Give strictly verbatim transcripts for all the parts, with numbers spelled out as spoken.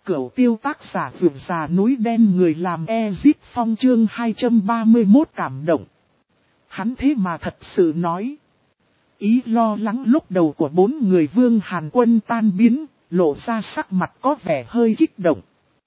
Cửu Tiêu tác giả vượt già núi đen người làm Ezit Phong chương hai trăm ba mươi mốt cảm động. Hắn thế mà thật sự nói. Ý lo lắng lúc đầu của bốn người Vương Hàn Quân tan biến, lộ ra sắc mặt có vẻ hơi kích động.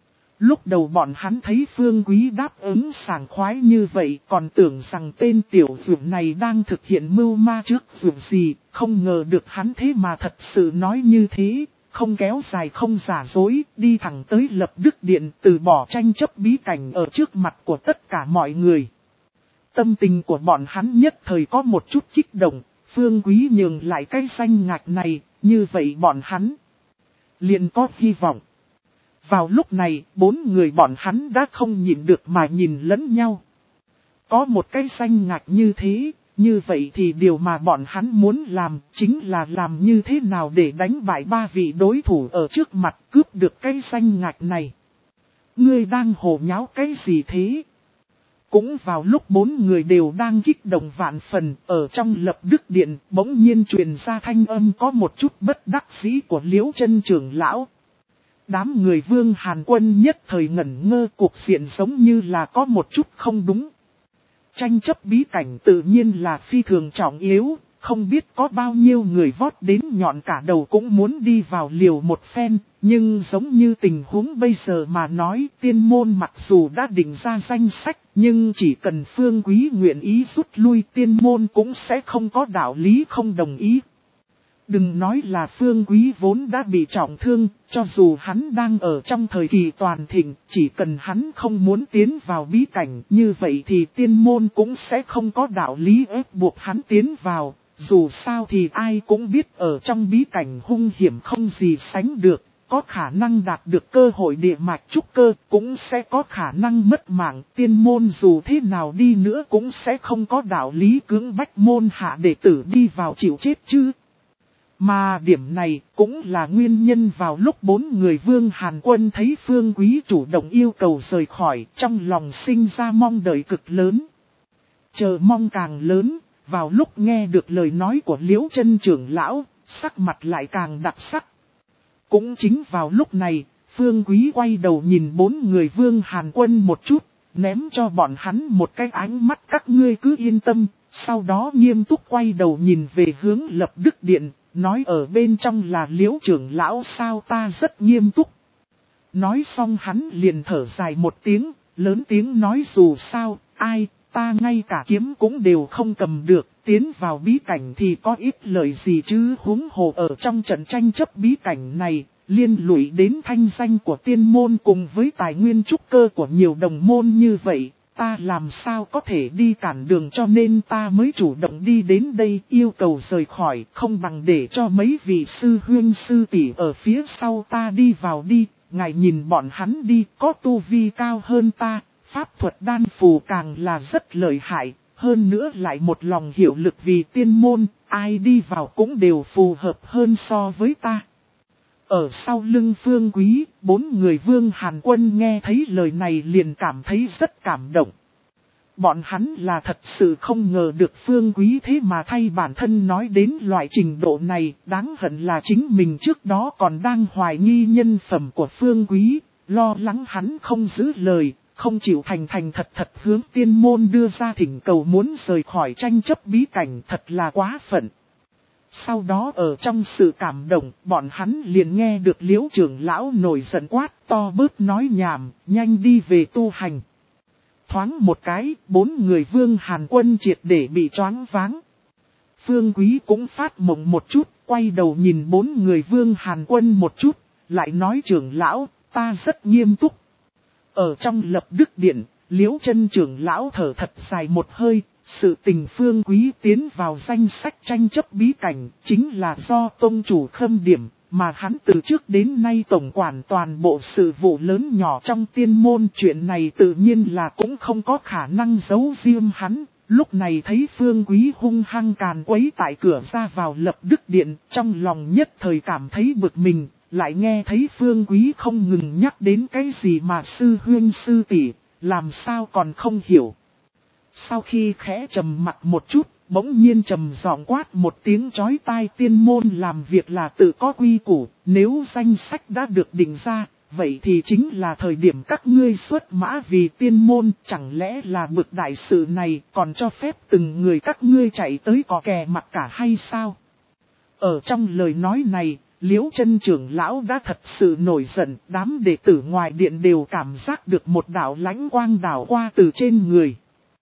Lúc đầu bọn hắn thấy Phương Quý đáp ứng sảng khoái như vậy, còn tưởng rằng tên tiểu dược này đang thực hiện mưu ma trước dược gì, không ngờ được hắn thế mà thật sự nói như thế, không kéo dài không giả dối, đi thẳng tới Lập Đức Điện, từ bỏ tranh chấp bí cảnh ở trước mặt của tất cả mọi người. Tâm tình của bọn hắn nhất thời có một chút kích động, Phương Quý nhường lại cái danh ngạch này, như vậy bọn hắn liền có hy vọng. Vào lúc này, bốn người bọn hắn đã không nhịn được mà nhìn lẫn nhau. Có một cái danh ngạch như thế, như vậy thì điều mà bọn hắn muốn làm chính là làm như thế nào để đánh bại ba vị đối thủ ở trước mặt cướp được cái danh ngạch này. Ngươi đang hồ nháo cái gì thế? Cũng vào lúc bốn người đều đang kích động vạn phần, ở trong Lập Đức Điện bỗng nhiên truyền ra thanh âm có một chút bất đắc dĩ của Liễu Chân trưởng lão. Đám người Vương Hàn Quân nhất thời ngẩn ngơ, cuộc diện giống như là có một chút không đúng. Tranh chấp bí cảnh tự nhiên là phi thường trọng yếu, không biết có bao nhiêu người vót đến nhọn cả đầu cũng muốn đi vào liều một phen, nhưng giống như tình huống bây giờ mà nói, tiên môn mặc dù đã định ra danh sách, nhưng chỉ cần Phương Quý nguyện ý rút lui, tiên môn cũng sẽ không có đạo lý không đồng ý. Đừng nói là Phương Quý vốn đã bị trọng thương, cho dù hắn đang ở trong thời kỳ toàn thịnh, chỉ cần hắn không muốn tiến vào bí cảnh, như vậy thì tiên môn cũng sẽ không có đạo lý ép buộc hắn tiến vào. Dù sao thì ai cũng biết ở trong bí cảnh hung hiểm không gì sánh được, có khả năng đạt được cơ hội địa mạch trúc cơ, cũng sẽ có khả năng mất mạng. Tiên môn dù thế nào đi nữa cũng sẽ không có đạo lý cưỡng bách môn hạ đệ tử đi vào chịu chết chứ. Mà điểm này cũng là nguyên nhân vào lúc bốn người Vương Hàn Quân thấy Phương Quý chủ động yêu cầu rời khỏi, trong lòng sinh ra mong đợi cực lớn. Chờ mong càng lớn, vào lúc nghe được lời nói của Liễu Chân trưởng lão, sắc mặt lại càng đặc sắc. Cũng chính vào lúc này, Phương Quý quay đầu nhìn bốn người Vương Hàn Quân một chút, ném cho bọn hắn một cái ánh mắt các ngươi cứ yên tâm, sau đó nghiêm túc quay đầu nhìn về hướng Lập Đức Điện. Nói ở bên trong là Liễu trưởng lão sao ta rất nghiêm túc. Nói xong hắn liền thở dài một tiếng, lớn tiếng nói dù sao, ai, ta ngay cả kiếm cũng đều không cầm được, tiến vào bí cảnh thì có ít lợi gì chứ, huống hồ ở trong trận tranh chấp bí cảnh này, liên lụy đến thanh danh của tiên môn cùng với tài nguyên trúc cơ của nhiều đồng môn như vậy. Ta làm sao có thể đi cản đường cho nên ta mới chủ động đi đến đây yêu cầu rời khỏi, không bằng để cho mấy vị sư huynh sư tỷ ở phía sau ta đi vào đi, ngài nhìn bọn hắn đi có tu vi cao hơn ta, pháp thuật đan phù càng là rất lợi hại, hơn nữa lại một lòng hiệu lực vì tiên môn, ai đi vào cũng đều phù hợp hơn so với ta. Ở sau lưng Phương Quý, bốn người Vương Hàn Quân nghe thấy lời này liền cảm thấy rất cảm động. Bọn hắn là thật sự không ngờ được Phương Quý thế mà thay bản thân nói đến loại trình độ này, đáng hận là chính mình trước đó còn đang hoài nghi nhân phẩm của Phương Quý, lo lắng hắn không giữ lời, không chịu thành thành thật thật hướng tiên môn đưa ra thỉnh cầu muốn rời khỏi tranh chấp bí cảnh thật là quá phận. Sau đó ở trong sự cảm động, bọn hắn liền nghe được Liễu trưởng lão nổi giận quát to bớt nói nhảm, nhanh đi về tu hành. Thoáng một cái, bốn người Vương Hàn Quân triệt để bị choáng váng. Phương Quý cũng phát mộng một chút, quay đầu nhìn bốn người Vương Hàn Quân một chút, lại nói trưởng lão, ta rất nghiêm túc. Ở trong Lập Đức Điện, Liễu Chân trưởng lão thở thật dài một hơi. Sự tình Phương Quý tiến vào danh sách tranh chấp bí cảnh chính là do tông chủ khâm điểm, mà hắn từ trước đến nay tổng quản toàn bộ sự vụ lớn nhỏ trong tiên môn. Chuyện này tự nhiên là cũng không có khả năng giấu riêng hắn. Lúc này thấy Phương Quý hung hăng càn quấy tại cửa ra vào Lập Đức Điện, trong lòng nhất thời cảm thấy bực mình, lại nghe thấy Phương Quý không ngừng nhắc đến cái gì mà sư huynh sư tỷ, làm sao còn không hiểu. Sau khi khẽ trầm mặt một chút, bỗng nhiên trầm giọng quát một tiếng chói tai, tiên môn làm việc là tự có quy củ, nếu danh sách đã được định ra, vậy thì chính là thời điểm các ngươi xuất mã vì tiên môn, chẳng lẽ là bực đại sự này còn cho phép từng người các ngươi chạy tới cò kè mặt cả hay sao? Ở trong lời nói này, Liễu Chân trưởng lão đã thật sự nổi giận, đám đệ tử ngoài điện đều cảm giác được một đạo lãnh quang đảo qua từ trên người.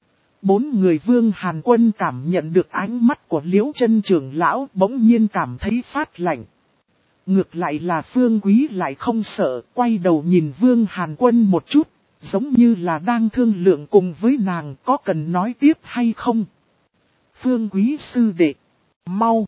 Bốn người Vương Hàn Quân cảm nhận được ánh mắt của Liễu Chân trưởng lão, bỗng nhiên cảm thấy phát lạnh. Ngược lại là Phương Quý lại không sợ, quay đầu nhìn Vương Hàn Quân một chút, giống như là đang thương lượng cùng với nàng, có cần nói tiếp hay không? Phương Quý sư đệ, mau,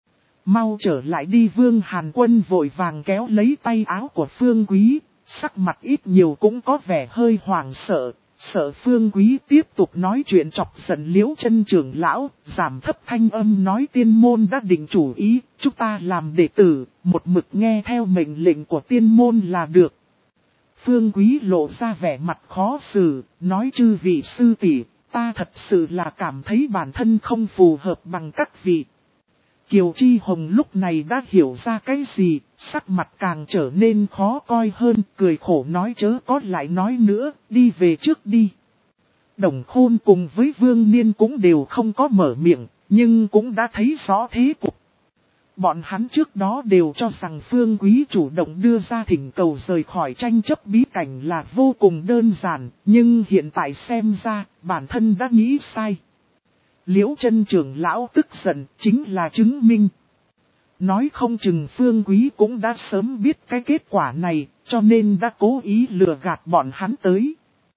mau trở lại đi. Vương Hàn Quân vội vàng kéo lấy tay áo của Phương Quý, sắc mặt ít nhiều cũng có vẻ hơi hoảng sợ, sợ Phương Quý tiếp tục nói chuyện chọc giận Liễu Chân trưởng lão, giảm thấp thanh âm nói tiên môn đã định chủ ý, chúng ta làm đệ tử, một mực nghe theo mệnh lệnh của tiên môn là được. Phương Quý lộ ra vẻ mặt khó xử, nói chư vị sư tỷ, ta thật sự là cảm thấy bản thân không phù hợp bằng các vị. Kiều Chi Hồng lúc này đã hiểu ra cái gì, sắc mặt càng trở nên khó coi hơn, cười khổ nói chớ có lại nói nữa, đi về trước đi. Đồng Khôn cùng với Vương Niên cũng đều không có mở miệng, nhưng cũng đã thấy rõ thế cục. Bọn hắn trước đó đều cho rằng Phương Quý chủ động đưa ra thỉnh cầu rời khỏi tranh chấp bí cảnh là vô cùng đơn giản, nhưng hiện tại xem ra, bản thân đã nghĩ sai. Liễu Chân trưởng lão tức giận chính là chứng minh. Nói không chừng Phương Quý cũng đã sớm biết cái kết quả này, cho nên đã cố ý lừa gạt bọn hắn tới.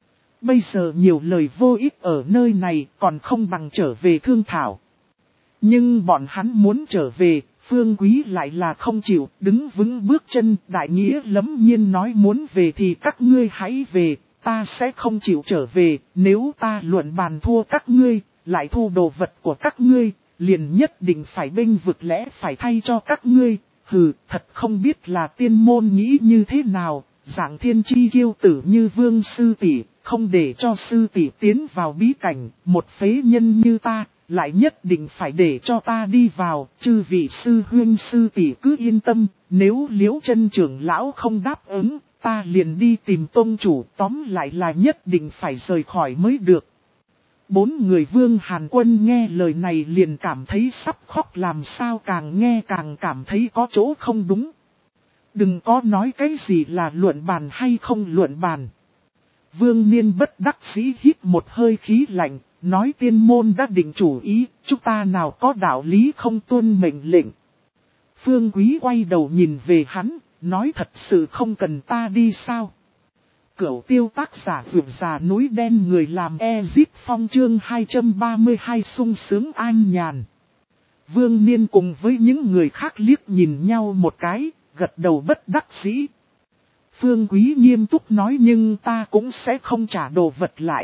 Bây giờ nhiều lời vô ích ở nơi này còn không bằng trở về thương thảo. Nhưng bọn hắn muốn trở về, Phương Quý lại là không chịu, đứng vững bước chân, đại nghĩa lẫm nhiên nói muốn về thì các ngươi hãy về, ta sẽ không chịu trở về, nếu ta luận bàn thua các ngươi, lại thu đồ vật của các ngươi, liền nhất định phải bênh vực lẽ phải thay cho các ngươi, hừ, thật không biết là tiên môn nghĩ như thế nào, dạng thiên chi kiêu tử như Vương sư tỷ, không để cho sư tỷ tiến vào bí cảnh, một phế nhân như ta, lại nhất định phải để cho ta đi vào, chư vị sư huynh sư tỷ cứ yên tâm, nếu Liễu Chân trưởng lão không đáp ứng, ta liền đi tìm tông chủ, tóm lại là nhất định phải rời khỏi mới được. Bốn người Vương Hàn Quân nghe lời này liền cảm thấy sắp khóc, làm sao càng nghe càng cảm thấy có chỗ không đúng. Đừng có nói cái gì là luận bàn hay không luận bàn. Vương Niên bất đắc dĩ hít một hơi khí lạnh, nói tiên môn đã định chủ ý, chúng ta nào có đạo lý không tuân mệnh lệnh. Phương Quý quay đầu nhìn về hắn, nói thật sự không cần ta đi sao. Cửu tiêu tác giả vượt già núi đen người làm Ezip Phong chương hai trăm ba mươi hai sung sướng an nhàn. Vương Niên cùng với những người khác liếc nhìn nhau một cái, gật đầu bất đắc dĩ. Phương Quý nghiêm túc nói nhưng ta cũng sẽ không trả đồ vật lại.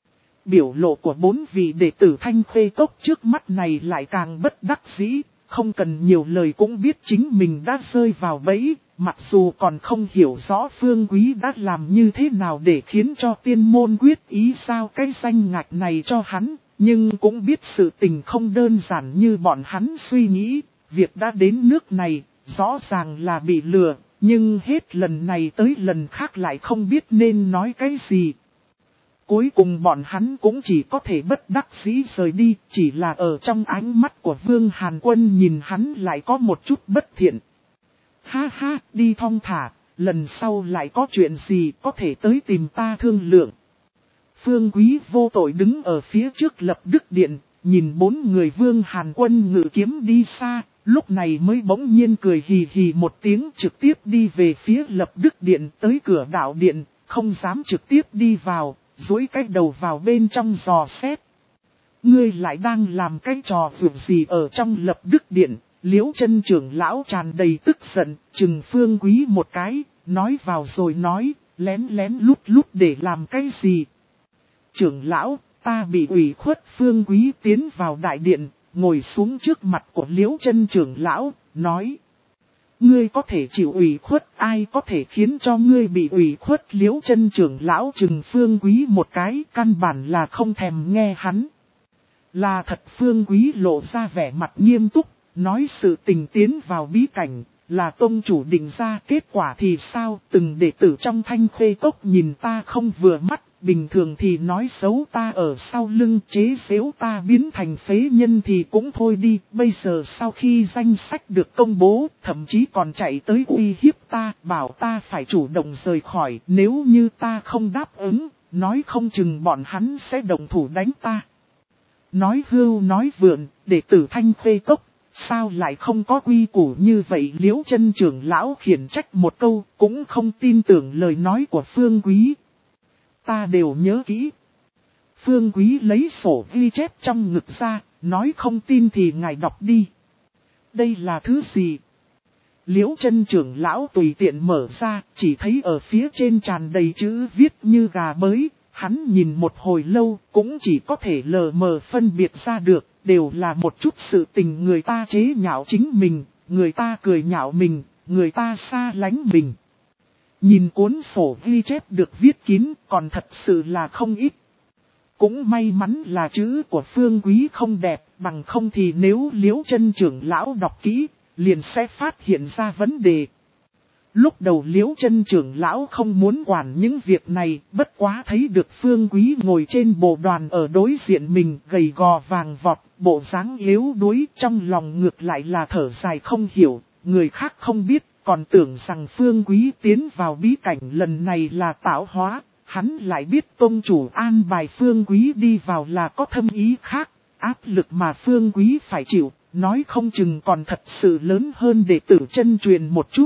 Biểu lộ của bốn vị đệ tử Thanh Khê Cốc trước mắt này lại càng bất đắc dĩ, không cần nhiều lời cũng biết chính mình đã rơi vào bẫy. Mặc dù còn không hiểu rõ Phương Quý đã làm như thế nào để khiến cho tiên môn quyết ý sao cái danh ngạch này cho hắn, nhưng cũng biết sự tình không đơn giản như bọn hắn suy nghĩ, việc đã đến nước này, rõ ràng là bị lừa, nhưng hết lần này tới lần khác lại không biết nên nói cái gì. Cuối cùng bọn hắn cũng chỉ có thể bất đắc dĩ rời đi, chỉ là ở trong ánh mắt của Vương Hàn Quân nhìn hắn lại có một chút bất thiện. Ha ha, đi thong thả, lần sau lại có chuyện gì có thể tới tìm ta thương lượng. Phương Quý vô tội đứng ở phía trước Lập Đức Điện, nhìn bốn người Vương Hàn Quân ngự kiếm đi xa, lúc này mới bỗng nhiên cười hì hì một tiếng trực tiếp đi về phía Lập Đức Điện tới cửa đạo điện, không dám trực tiếp đi vào, duỗi cái đầu vào bên trong dò xét. Ngươi lại đang làm cái trò vượt gì ở trong Lập Đức Điện? Liễu Chân trưởng lão tràn đầy tức giận, chừng Phương Quý một cái, nói vào rồi nói, lén lén lút lút để làm cái gì? Trưởng lão, ta bị ủy khuất. Phương Quý tiến vào đại điện, ngồi xuống trước mặt của Liễu Chân trưởng lão, nói. Ngươi có thể chịu ủy khuất, ai có thể khiến cho ngươi bị ủy khuất? Liễu Chân trưởng lão chừng Phương Quý một cái, căn bản là không thèm nghe hắn. Là thật. Phương Quý lộ ra vẻ mặt nghiêm túc. Nói sự tình tiến vào bí cảnh, là tông chủ định ra, kết quả thì sao? Từng đệ tử trong Thanh Khê Cốc nhìn ta không vừa mắt, bình thường thì nói xấu ta ở sau lưng, chế giễu ta biến thành phế nhân thì cũng thôi đi. Bây giờ sau khi danh sách được công bố, thậm chí còn chạy tới uy hiếp ta, bảo ta phải chủ động rời khỏi. Nếu như ta không đáp ứng, nói không chừng bọn hắn sẽ động thủ đánh ta. Nói hưu nói vượn, đệ tử Thanh Khê Cốc, sao lại không có quy củ như vậy? Liễu Chân trưởng lão khiển trách một câu, cũng không tin tưởng lời nói của Phương Quý. Ta đều nhớ kỹ. Phương Quý lấy sổ ghi chép trong ngực ra, nói không tin thì ngài đọc đi. Đây là thứ gì? Liễu Chân trưởng lão tùy tiện mở ra, chỉ thấy ở phía trên tràn đầy chữ viết như gà bới. Hắn nhìn một hồi lâu, cũng chỉ có thể lờ mờ phân biệt ra được, đều là một chút sự tình người ta chế nhạo chính mình, người ta cười nhạo mình, người ta xa lánh mình. Nhìn cuốn sổ ghi chép được viết kín, còn thật sự là không ít. Cũng may mắn là chữ của Phương Quý không đẹp, bằng không thì nếu Liễu Chân trưởng lão đọc kỹ, liền sẽ phát hiện ra vấn đề. Lúc đầu Liễu Chân trưởng lão không muốn quản những việc này, bất quá thấy được Phương Quý ngồi trên bộ đoàn ở đối diện mình, gầy gò vàng vọt, bộ dáng yếu đuối, trong lòng ngược lại là thở dài không hiểu, người khác không biết, còn tưởng rằng Phương Quý tiến vào bí cảnh lần này là tạo hóa, hắn lại biết tông chủ an bài Phương Quý đi vào là có thâm ý khác, áp lực mà Phương Quý phải chịu, nói không chừng còn thật sự lớn hơn đệ tử chân truyền một chút.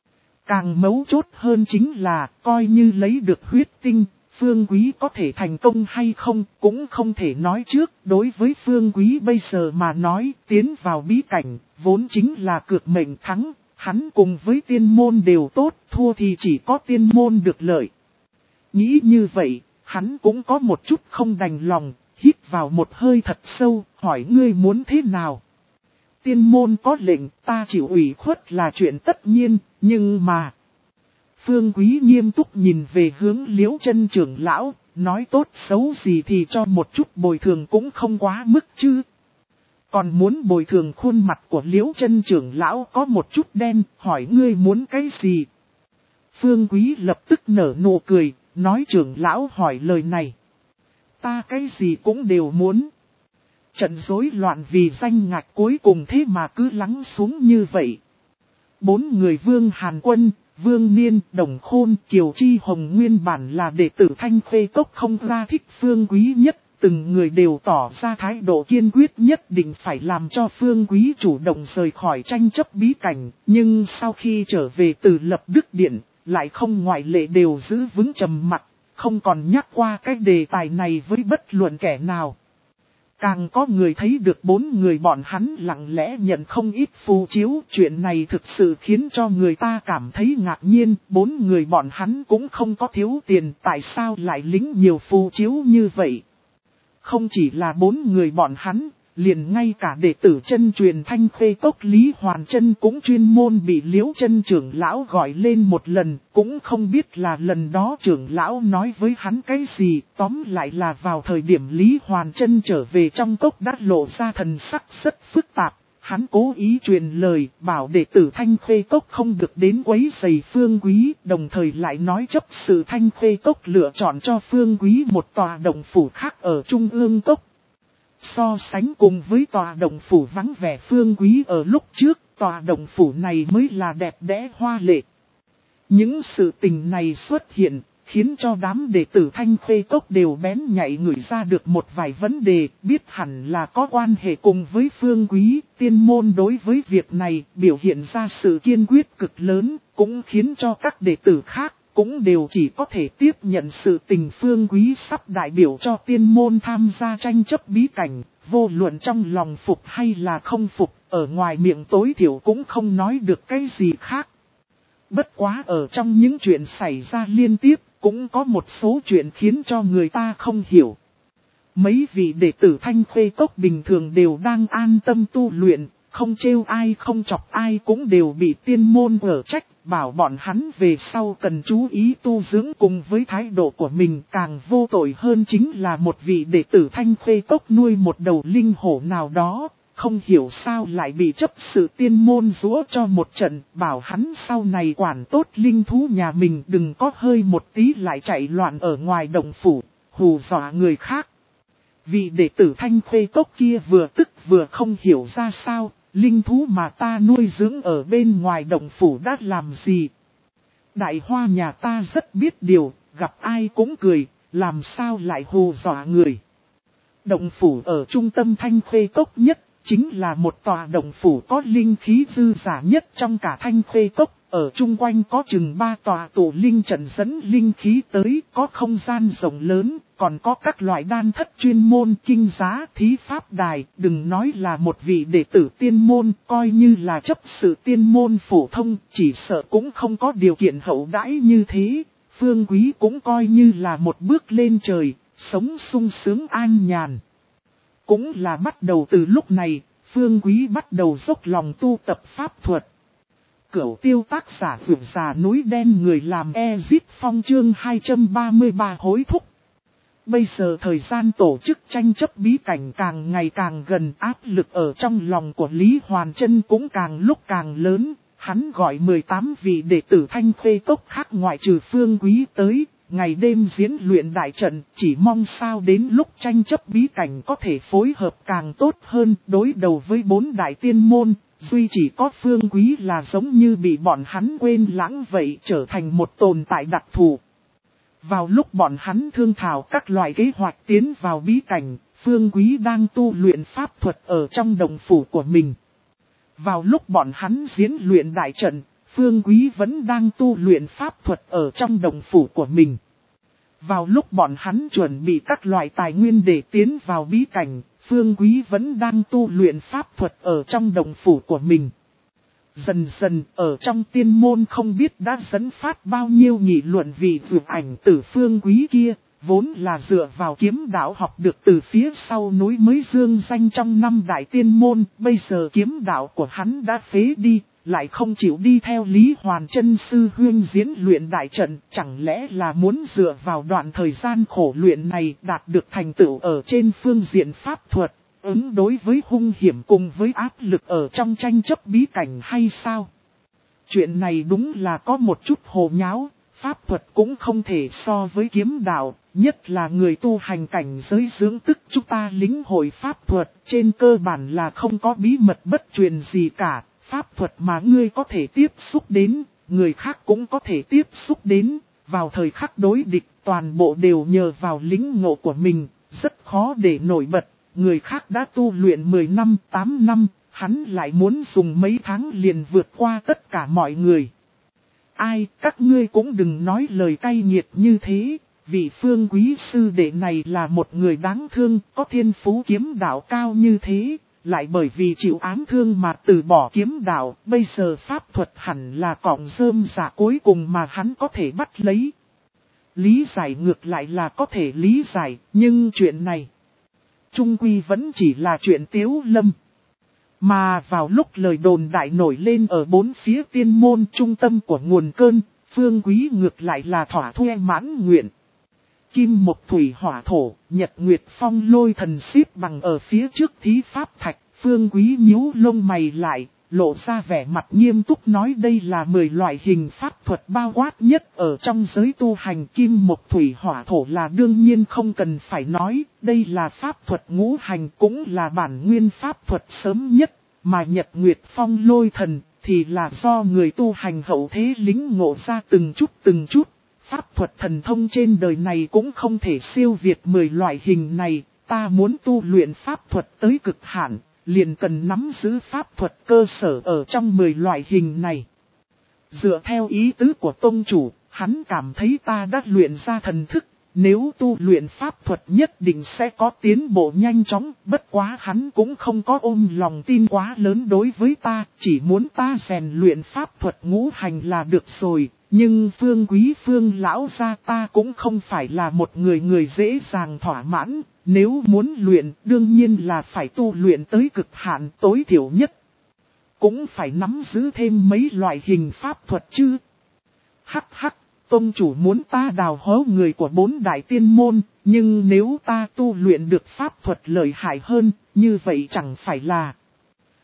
Càng mấu chốt hơn chính là, coi như lấy được huyết tinh, Phương Quý có thể thành công hay không, cũng không thể nói trước. Đối với Phương Quý bây giờ mà nói, tiến vào bí cảnh, vốn chính là cược mệnh thắng, hắn cùng với tiên môn đều tốt, thua thì chỉ có tiên môn được lợi. Nghĩ như vậy, hắn cũng có một chút không đành lòng, hít vào một hơi thật sâu, hỏi ngươi muốn thế nào? Tiên môn có lệnh, ta chịu ủy khuất là chuyện tất nhiên, nhưng mà... Phương Quý nghiêm túc nhìn về hướng Liễu Chân trưởng lão, nói tốt xấu gì thì cho một chút bồi thường cũng không quá mức chứ. Còn muốn bồi thường khuôn mặt của Liễu Chân trưởng lão có một chút đen, hỏi ngươi muốn cái gì? Phương Quý lập tức nở nụ cười, nói trưởng lão hỏi lời này. Ta cái gì cũng đều muốn. Trận rối loạn vì danh ngạch cuối cùng thế mà cứ lắng xuống như vậy. Bốn người Vương Hàn Quân, Vương Niên, Đồng Khôn, Kiều Chi Hồng nguyên bản là đệ tử Thanh Khê Cốc không ra thích Phương Quý nhất. Từng người đều tỏ ra thái độ kiên quyết nhất định phải làm cho Phương Quý chủ động rời khỏi tranh chấp bí cảnh. Nhưng sau khi trở về từ Lập Đức Điện, lại không ngoại lệ đều giữ vững trầm mặc, không còn nhắc qua cái đề tài này với bất luận kẻ nào. Càng có người thấy được bốn người bọn hắn lặng lẽ nhận không ít phù chiếu. Chuyện này thực sự khiến cho người ta cảm thấy ngạc nhiên. Bốn người bọn hắn cũng không có thiếu tiền, tại sao lại lính nhiều phù chiếu như vậy? Không chỉ là bốn người bọn hắn, liền ngay cả đệ tử chân truyền Thanh Khê Cốc Lý Hoàn Chân cũng chuyên môn bị Liễu Chân trưởng lão gọi lên một lần, cũng không biết là lần đó trưởng lão nói với hắn cái gì, tóm lại là vào thời điểm Lý Hoàn Chân trở về trong cốc đã lộ ra thần sắc rất phức tạp, hắn cố ý truyền lời bảo đệ tử Thanh Khê Cốc không được đến quấy rầy Phương Quý, đồng thời lại nói chấp sự Thanh Khê Cốc lựa chọn cho Phương Quý một tòa động phủ khác ở Trung ương Cốc. So sánh cùng với tòa động phủ vắng vẻ Phương Quý ở lúc trước, tòa động phủ này mới là đẹp đẽ hoa lệ. Những sự tình này xuất hiện, khiến cho đám đệ tử Thanh Khê Cốc đều bén nhạy ngửi ra được một vài vấn đề, biết hẳn là có quan hệ cùng với Phương Quý. Tiên môn đối với việc này biểu hiện ra sự kiên quyết cực lớn, cũng khiến cho các đệ tử khác cũng đều chỉ có thể tiếp nhận sự tình Phương Quý sắp đại biểu cho tiên môn tham gia tranh chấp bí cảnh, vô luận trong lòng phục hay là không phục, ở ngoài miệng tối thiểu cũng không nói được cái gì khác. Bất quá ở trong những chuyện xảy ra liên tiếp, cũng có một số chuyện khiến cho người ta không hiểu. Mấy vị đệ tử Thanh Khê Cốc bình thường đều đang an tâm tu luyện, không trêu ai không chọc ai cũng đều bị tiên môn ở trách, bảo bọn hắn về sau cần chú ý tu dưỡng cùng với thái độ của mình. Càng vô tội hơn chính là một vị đệ tử Thanh Khê Cốc nuôi một đầu linh hổ nào đó, không hiểu sao lại bị chấp sự tiên môn rũa cho một trận, bảo hắn sau này quản tốt linh thú nhà mình, đừng có hơi một tí lại chạy loạn ở ngoài động phủ, hù dọa người khác. Vị đệ tử Thanh Khê Cốc kia vừa tức vừa không hiểu ra sao, linh thú mà ta nuôi dưỡng ở bên ngoài động phủ đã làm gì. Đại hoa nhà ta rất biết điều, gặp ai cũng cười, làm sao lại hù dọa người. Động phủ ở trung tâm Thanh Khê Cốc nhất, chính là một tòa động phủ có linh khí dư giả nhất trong cả Thanh Khê Cốc. Ở chung quanh có chừng ba tòa tổ linh trận dẫn linh khí tới, có không gian rộng lớn, còn có các loại đan thất chuyên môn kinh giá thí pháp đài. Đừng nói là một vị đệ tử tiên môn, coi như là chấp sự tiên môn phổ thông, chỉ sợ cũng không có điều kiện hậu đãi như thế. Phương Quý cũng coi như là một bước lên trời, sống sung sướng an nhàn. Cũng là bắt đầu từ lúc này, Phương Quý bắt đầu dốc lòng tu tập pháp thuật. Cửu tiêu tác giả vượt già núi đen người làm Ezit Phong chương hai trăm ba mươi ba hối thúc. Bây giờ thời gian tổ chức tranh chấp bí cảnh càng ngày càng gần, áp lực ở trong lòng của Lý Hoàn Trân cũng càng lúc càng lớn. Hắn gọi mười tám vị đệ tử Thanh Khê Cốc khác ngoại trừ Phương Quý tới, ngày đêm diễn luyện đại trận, chỉ mong sao đến lúc tranh chấp bí cảnh có thể phối hợp càng tốt hơn. Đối đầu với bốn đại tiên môn, duy chỉ có Phương Quý là giống như bị bọn hắn quên lãng vậy, trở thành một tồn tại đặc thù. Vào lúc bọn hắn thương thảo các loại kế hoạch tiến vào bí cảnh, Phương Quý đang tu luyện pháp thuật ở trong đồng phủ của mình. Vào lúc bọn hắn diễn luyện đại trận, Phương Quý vẫn đang tu luyện pháp thuật ở trong đồng phủ của mình. Vào lúc bọn hắn chuẩn bị các loại tài nguyên để tiến vào bí cảnh, Phương Quý vẫn đang tu luyện pháp thuật ở trong đồng phủ của mình. Dần dần ở trong tiên môn không biết đã dẫn phát bao nhiêu nghị luận vì vượt ảnh tử Phương Quý kia, vốn là dựa vào kiếm đạo học được từ phía sau núi mới dương danh trong năm đại tiên môn, bây giờ kiếm đạo của hắn đã phế đi, lại không chịu đi theo Lý Hoàn Trân sư huyên diễn luyện đại trận, chẳng lẽ là muốn dựa vào đoạn thời gian khổ luyện này đạt được thành tựu ở trên phương diện pháp thuật, ứng đối với hung hiểm cùng với áp lực ở trong tranh chấp bí cảnh hay sao? Chuyện này đúng là có một chút hồ nháo, pháp thuật cũng không thể so với kiếm đạo, nhất là người tu hành cảnh giới dưỡng tức chúng ta lính hội pháp thuật, trên cơ bản là không có bí mật bất truyền gì cả. Pháp thuật mà ngươi có thể tiếp xúc đến, người khác cũng có thể tiếp xúc đến, vào thời khắc đối địch toàn bộ đều nhờ vào lĩnh ngộ của mình, rất khó để nổi bật. Người khác đã tu luyện mười năm, tám năm, hắn lại muốn dùng mấy tháng liền vượt qua tất cả mọi người. Ai, các ngươi cũng đừng nói lời cay nghiệt như thế, vị Phương Quý sư đệ này là một người đáng thương, có thiên phú kiếm đạo cao như thế. Lại bởi vì chịu ám thương mà từ bỏ kiếm đạo, bây giờ pháp thuật hẳn là cọng rơm rạ cuối cùng mà hắn có thể bắt lấy. Lý giải ngược lại là có thể lý giải, nhưng chuyện này, chung quy vẫn chỉ là chuyện tiếu lâm. Mà vào lúc lời đồn đại nổi lên ở bốn phía tiên môn trung tâm của nguồn cơn, Phương Quý ngược lại là thỏa thuê mãn nguyện. Kim mộc thủy hỏa thổ, nhật nguyệt phong lôi thần xếp bằng ở phía trước thí pháp thạch, Phương Quý nhíu lông mày lại, lộ ra vẻ mặt nghiêm túc nói đây là mười loại hình pháp thuật bao quát nhất ở trong giới tu hành. Kim mộc thủy hỏa thổ là đương nhiên không cần phải nói, đây là pháp thuật ngũ hành cũng là bản nguyên pháp thuật sớm nhất, mà nhật nguyệt phong lôi thần thì là do người tu hành hậu thế lính ngộ ra từng chút từng chút. Pháp thuật thần thông trên đời này cũng không thể siêu việt mười loại hình này, ta muốn tu luyện pháp thuật tới cực hạn, liền cần nắm giữ pháp thuật cơ sở ở trong mười loại hình này. Dựa theo ý tứ của tông chủ, hắn cảm thấy ta đã luyện ra thần thức, nếu tu luyện pháp thuật nhất định sẽ có tiến bộ nhanh chóng, bất quá hắn cũng không có ôm lòng tin quá lớn đối với ta, chỉ muốn ta rèn luyện pháp thuật ngũ hành là được rồi. Nhưng Phương Quý Phương lão gia ta cũng không phải là một người người dễ dàng thỏa mãn, nếu muốn luyện đương nhiên là phải tu luyện tới cực hạn tối thiểu nhất. Cũng phải nắm giữ thêm mấy loại hình pháp thuật chứ. Hắc hắc, tông chủ muốn ta đào hố người của bốn đại tiên môn, nhưng nếu ta tu luyện được pháp thuật lợi hại hơn, như vậy chẳng phải là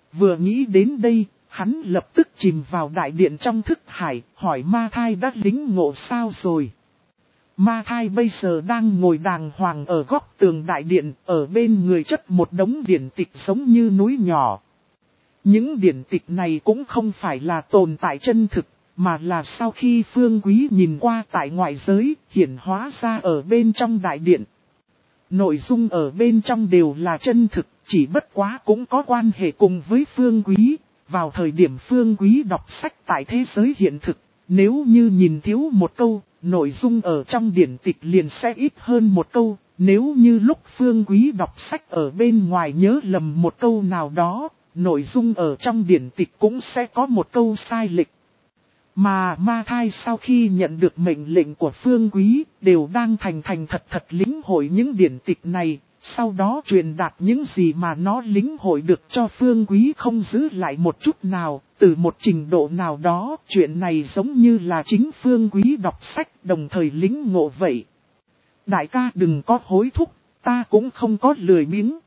Vừa nghĩ đến đây, hắn lập tức chìm vào đại điện trong thức hải, hỏi Ma Thai đã lính ngộ sao rồi. Ma Thai bây giờ đang ngồi đàng hoàng ở góc tường đại điện, ở bên người chất một đống điển tịch giống như núi nhỏ. Những điển tịch này cũng không phải là tồn tại chân thực, mà là sau khi Phương Quý nhìn qua tại ngoại giới, hiển hóa ra ở bên trong đại điện. Nội dung ở bên trong đều là chân thực, chỉ bất quá cũng có quan hệ cùng với Phương Quý. Vào thời điểm Phương Quý đọc sách tại thế giới hiện thực, nếu như nhìn thiếu một câu, nội dung ở trong điển tịch liền sẽ ít hơn một câu. Nếu như lúc Phương Quý đọc sách ở bên ngoài nhớ lầm một câu nào đó, nội dung ở trong điển tịch cũng sẽ có một câu sai lệch. Mà Ma Thai sau khi nhận được mệnh lệnh của Phương Quý, đều đang thành thành thật thật lĩnh hội những điển tịch này, sau đó truyền đạt những gì mà nó lĩnh hội được cho Phương Quý, không giữ lại một chút nào. Từ một trình độ nào đó, chuyện này giống như là chính Phương Quý đọc sách đồng thời lĩnh ngộ vậy. Đại ca đừng có hối thúc, ta cũng không có lười biếng.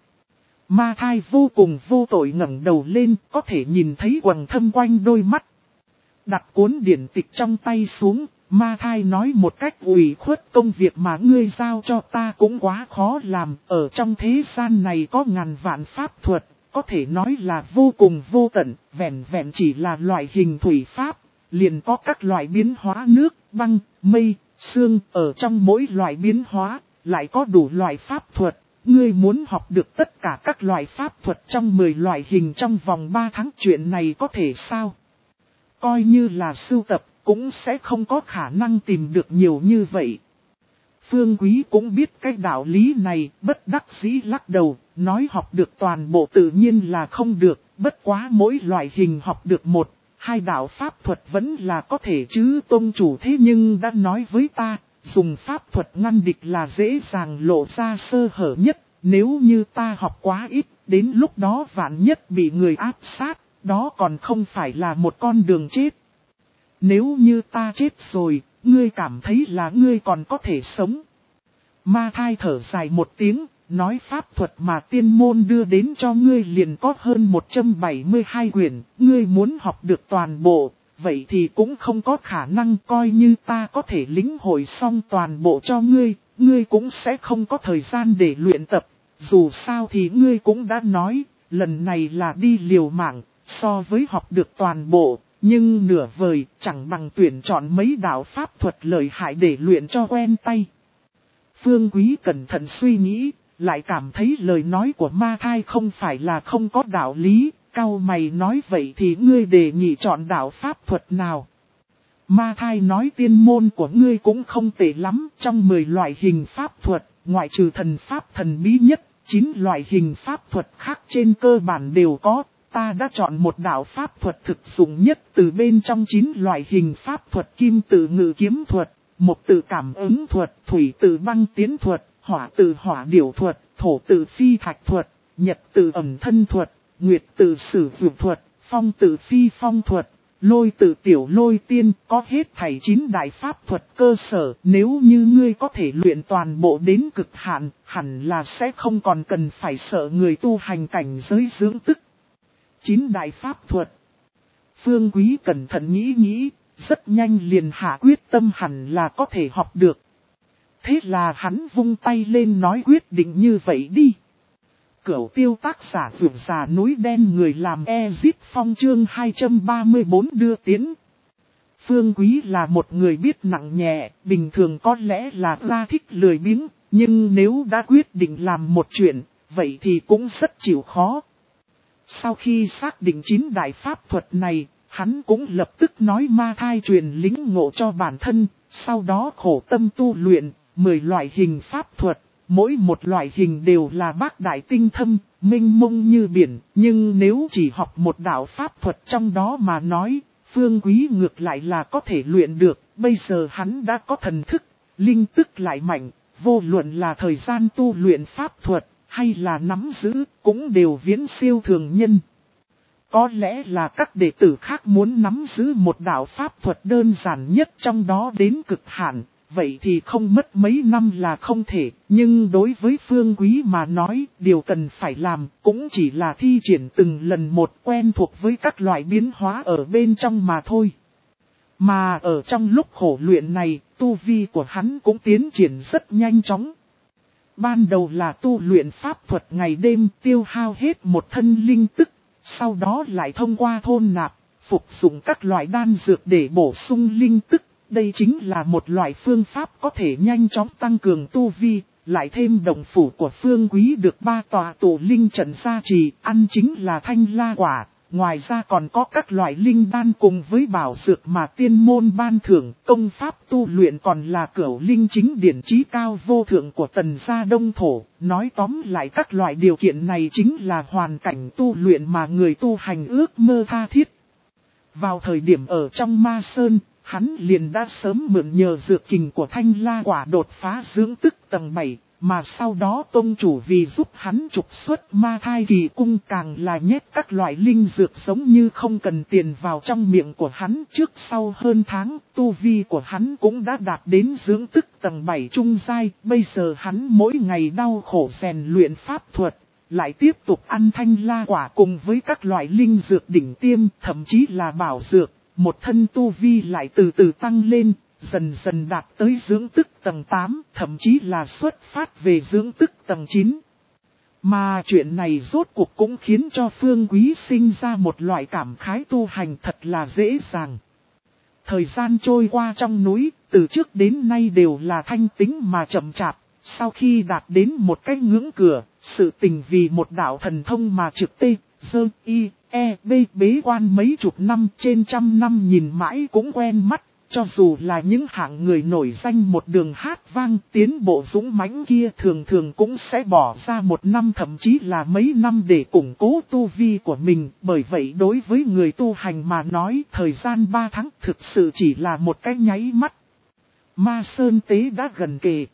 Ma Thai vô cùng vô tội ngẩng đầu lên, có thể nhìn thấy quầng thâm quanh đôi mắt. Đặt cuốn điển tịch trong tay xuống, Ma Thai nói một cách ủy khuất, công việc mà ngươi giao cho ta cũng quá khó làm. Ở trong thế gian này có ngàn vạn pháp thuật, có thể nói là vô cùng vô tận, vẹn vẹn chỉ là loại hình thủy pháp. Liền có các loại biến hóa nước, băng, mây, sương, ở trong mỗi loại biến hóa, lại có đủ loại pháp thuật. Ngươi muốn học được tất cả các loại pháp thuật trong mười loại hình trong vòng ba tháng, chuyện này có thể sao? Coi như là sưu tập, cũng sẽ không có khả năng tìm được nhiều như vậy. Phương Quý cũng biết cái đạo lý này, bất đắc dĩ lắc đầu, nói học được toàn bộ tự nhiên là không được, bất quá mỗi loại hình học được một, hai đạo pháp thuật vẫn là có thể chứ. Tôn chủ thế nhưng đã nói với ta, dùng pháp thuật ngăn địch là dễ dàng lộ ra sơ hở nhất, nếu như ta học quá ít, đến lúc đó vạn nhất bị người áp sát, đó còn không phải là một con đường chết. Nếu như ta chết rồi, ngươi cảm thấy là ngươi còn có thể sống. Ma Thai thở dài một tiếng, nói pháp thuật mà tiên môn đưa đến cho ngươi liền có hơn một trăm bảy mươi hai quyển, ngươi muốn học được toàn bộ, vậy thì cũng không có khả năng. Coi như ta có thể lĩnh hội xong toàn bộ cho ngươi, ngươi cũng sẽ không có thời gian để luyện tập. Dù sao thì ngươi cũng đã nói, lần này là đi liều mạng, so với học được toàn bộ, nhưng nửa vời chẳng bằng tuyển chọn mấy đạo pháp thuật lợi hại để luyện cho quen tay. Phương Quý cẩn thận suy nghĩ, lại cảm thấy lời nói của Ma Thai không phải là không có đạo lý, cau mày nói vậy thì ngươi đề nghị chọn đạo pháp thuật nào? Ma Thai nói tiên môn của ngươi cũng không tệ lắm, trong mười loại hình pháp thuật, ngoại trừ thần pháp thần bí nhất, chín loại hình pháp thuật khác trên cơ bản đều có. Ta đã chọn một đạo pháp thuật thực dụng nhất từ bên trong chín loại hình pháp thuật: kim tự ngự kiếm thuật, mộc tự cảm ứng thuật, thủy tự băng tiến thuật, hỏa tự hỏa điểu thuật, thổ tự phi thạch thuật, nhật tự ẩn thân thuật, nguyệt tự sử dụng thuật, phong tự phi phong thuật, lôi tự tiểu lôi tiên. Có hết thảy chín đại pháp thuật cơ sở, nếu như ngươi có thể luyện toàn bộ đến cực hạn, hẳn là sẽ không còn cần phải sợ người tu hành cảnh giới dưỡng tức. Chín đại pháp thuật. Phương Quý cẩn thận nghĩ nghĩ, rất nhanh liền hạ quyết tâm hẳn là có thể học được. Thế là hắn vung tay lên nói quyết định như vậy đi. Cửu Tiêu tác giả vượt già núi đen, người làm Ezip Phong chương hai trăm ba mươi bốn đưa tiến. Phương Quý là một người biết nặng nhẹ, bình thường có lẽ là ra thích lười biếng, nhưng nếu đã quyết định làm một chuyện, vậy thì cũng rất chịu khó. Sau khi xác định chín đại pháp thuật này, hắn cũng lập tức nói Ma Thai truyền lĩnh ngộ cho bản thân, sau đó khổ tâm tu luyện, mười loại hình pháp thuật, mỗi một loại hình đều là bác đại tinh thâm, mênh mông như biển, nhưng nếu chỉ học một đạo pháp thuật trong đó mà nói, Phương Quý ngược lại là có thể luyện được. Bây giờ hắn đã có thần thức, linh tức lại mạnh, vô luận là thời gian tu luyện pháp thuật, hay là nắm giữ, cũng đều viễn siêu thường nhân. Có lẽ là các đệ tử khác muốn nắm giữ một đạo pháp thuật đơn giản nhất trong đó đến cực hạn, vậy thì không mất mấy năm là không thể, nhưng đối với Phương Quý mà nói, điều cần phải làm cũng chỉ là thi triển từng lần một, quen thuộc với các loại biến hóa ở bên trong mà thôi. Mà ở trong lúc khổ luyện này, tu vi của hắn cũng tiến triển rất nhanh chóng. Ban đầu là tu luyện pháp thuật ngày đêm, tiêu hao hết một thân linh tức, sau đó lại thông qua thôn nạp, phục dụng các loại đan dược để bổ sung linh tức. Đây chính là một loại phương pháp có thể nhanh chóng tăng cường tu vi, lại thêm động phủ của Phương Quý được ba tòa tổ linh trận gia trì, ăn chính là thanh la quả. Ngoài ra còn có các loại linh đan cùng với bảo dược mà tiên môn ban thưởng, công pháp tu luyện còn là cửu linh chính điển trí cao vô thượng của Tần gia Đông Thổ. Nói tóm lại các loại điều kiện này chính là hoàn cảnh tu luyện mà người tu hành ước mơ tha thiết. Vào thời điểm ở trong Ma Sơn, hắn liền đã sớm mượn nhờ dược kình của thanh la quả đột phá dưỡng tức tầng bảy. Mà sau đó tông chủ vì giúp hắn trục xuất ma thai kỳ cung càng là nhét các loại linh dược giống như không cần tiền vào trong miệng của hắn. Trước sau hơn tháng, tu vi của hắn cũng đã đạt đến dưỡng tức tầng bảy trung giai. Bây giờ hắn mỗi ngày đau khổ rèn luyện pháp thuật, lại tiếp tục ăn thanh la quả cùng với các loại linh dược đỉnh tiêm, thậm chí là bảo dược. Một thân tu vi lại từ từ tăng lên. Dần dần đạt tới dưỡng tức tầng tám, thậm chí là xuất phát về dưỡng tức tầng chín. Mà chuyện này rốt cuộc cũng khiến cho Phương Quý sinh ra một loại cảm khái tu hành thật là dễ dàng. Thời gian trôi qua trong núi, từ trước đến nay đều là thanh tĩnh mà chậm chạp. Sau khi đạt đến một cái ngưỡng cửa, sự tình vì một đạo thần thông mà trực tê, dơ, y, e, b bế quan mấy chục năm trên trăm năm nhìn mãi cũng quen mắt. Cho dù là những hạng người nổi danh một đường hát vang tiến bộ dũng mãnh kia thường thường cũng sẽ bỏ ra một năm thậm chí là mấy năm để củng cố tu vi của mình. Bởi vậy đối với người tu hành mà nói thời gian ba tháng thực sự chỉ là một cái nháy mắt. Ma Sơn tế đã gần kề.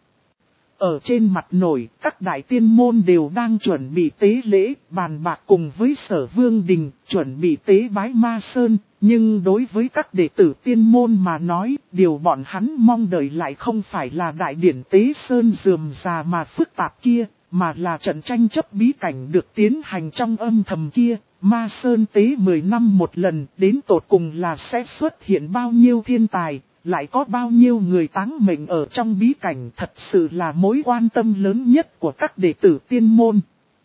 Ở trên mặt nổi, các đại tiên môn đều đang chuẩn bị tế lễ, bàn bạc cùng với Sở Vương Đình, chuẩn bị tế bái Ma Sơn. Nhưng đối với các đệ tử tiên môn mà nói, điều bọn hắn mong đợi lại không phải là đại điển tế Sơn rườm rà mà phức tạp kia, mà là trận tranh chấp bí cảnh được tiến hành trong âm thầm kia. Ma Sơn tế mười năm một lần, đến tột cùng là sẽ xuất hiện bao nhiêu thiên tài. Lại có bao nhiêu người táng mệnh ở trong bí cảnh thật sự là mối quan tâm lớn nhất của các đệ tử tiên môn.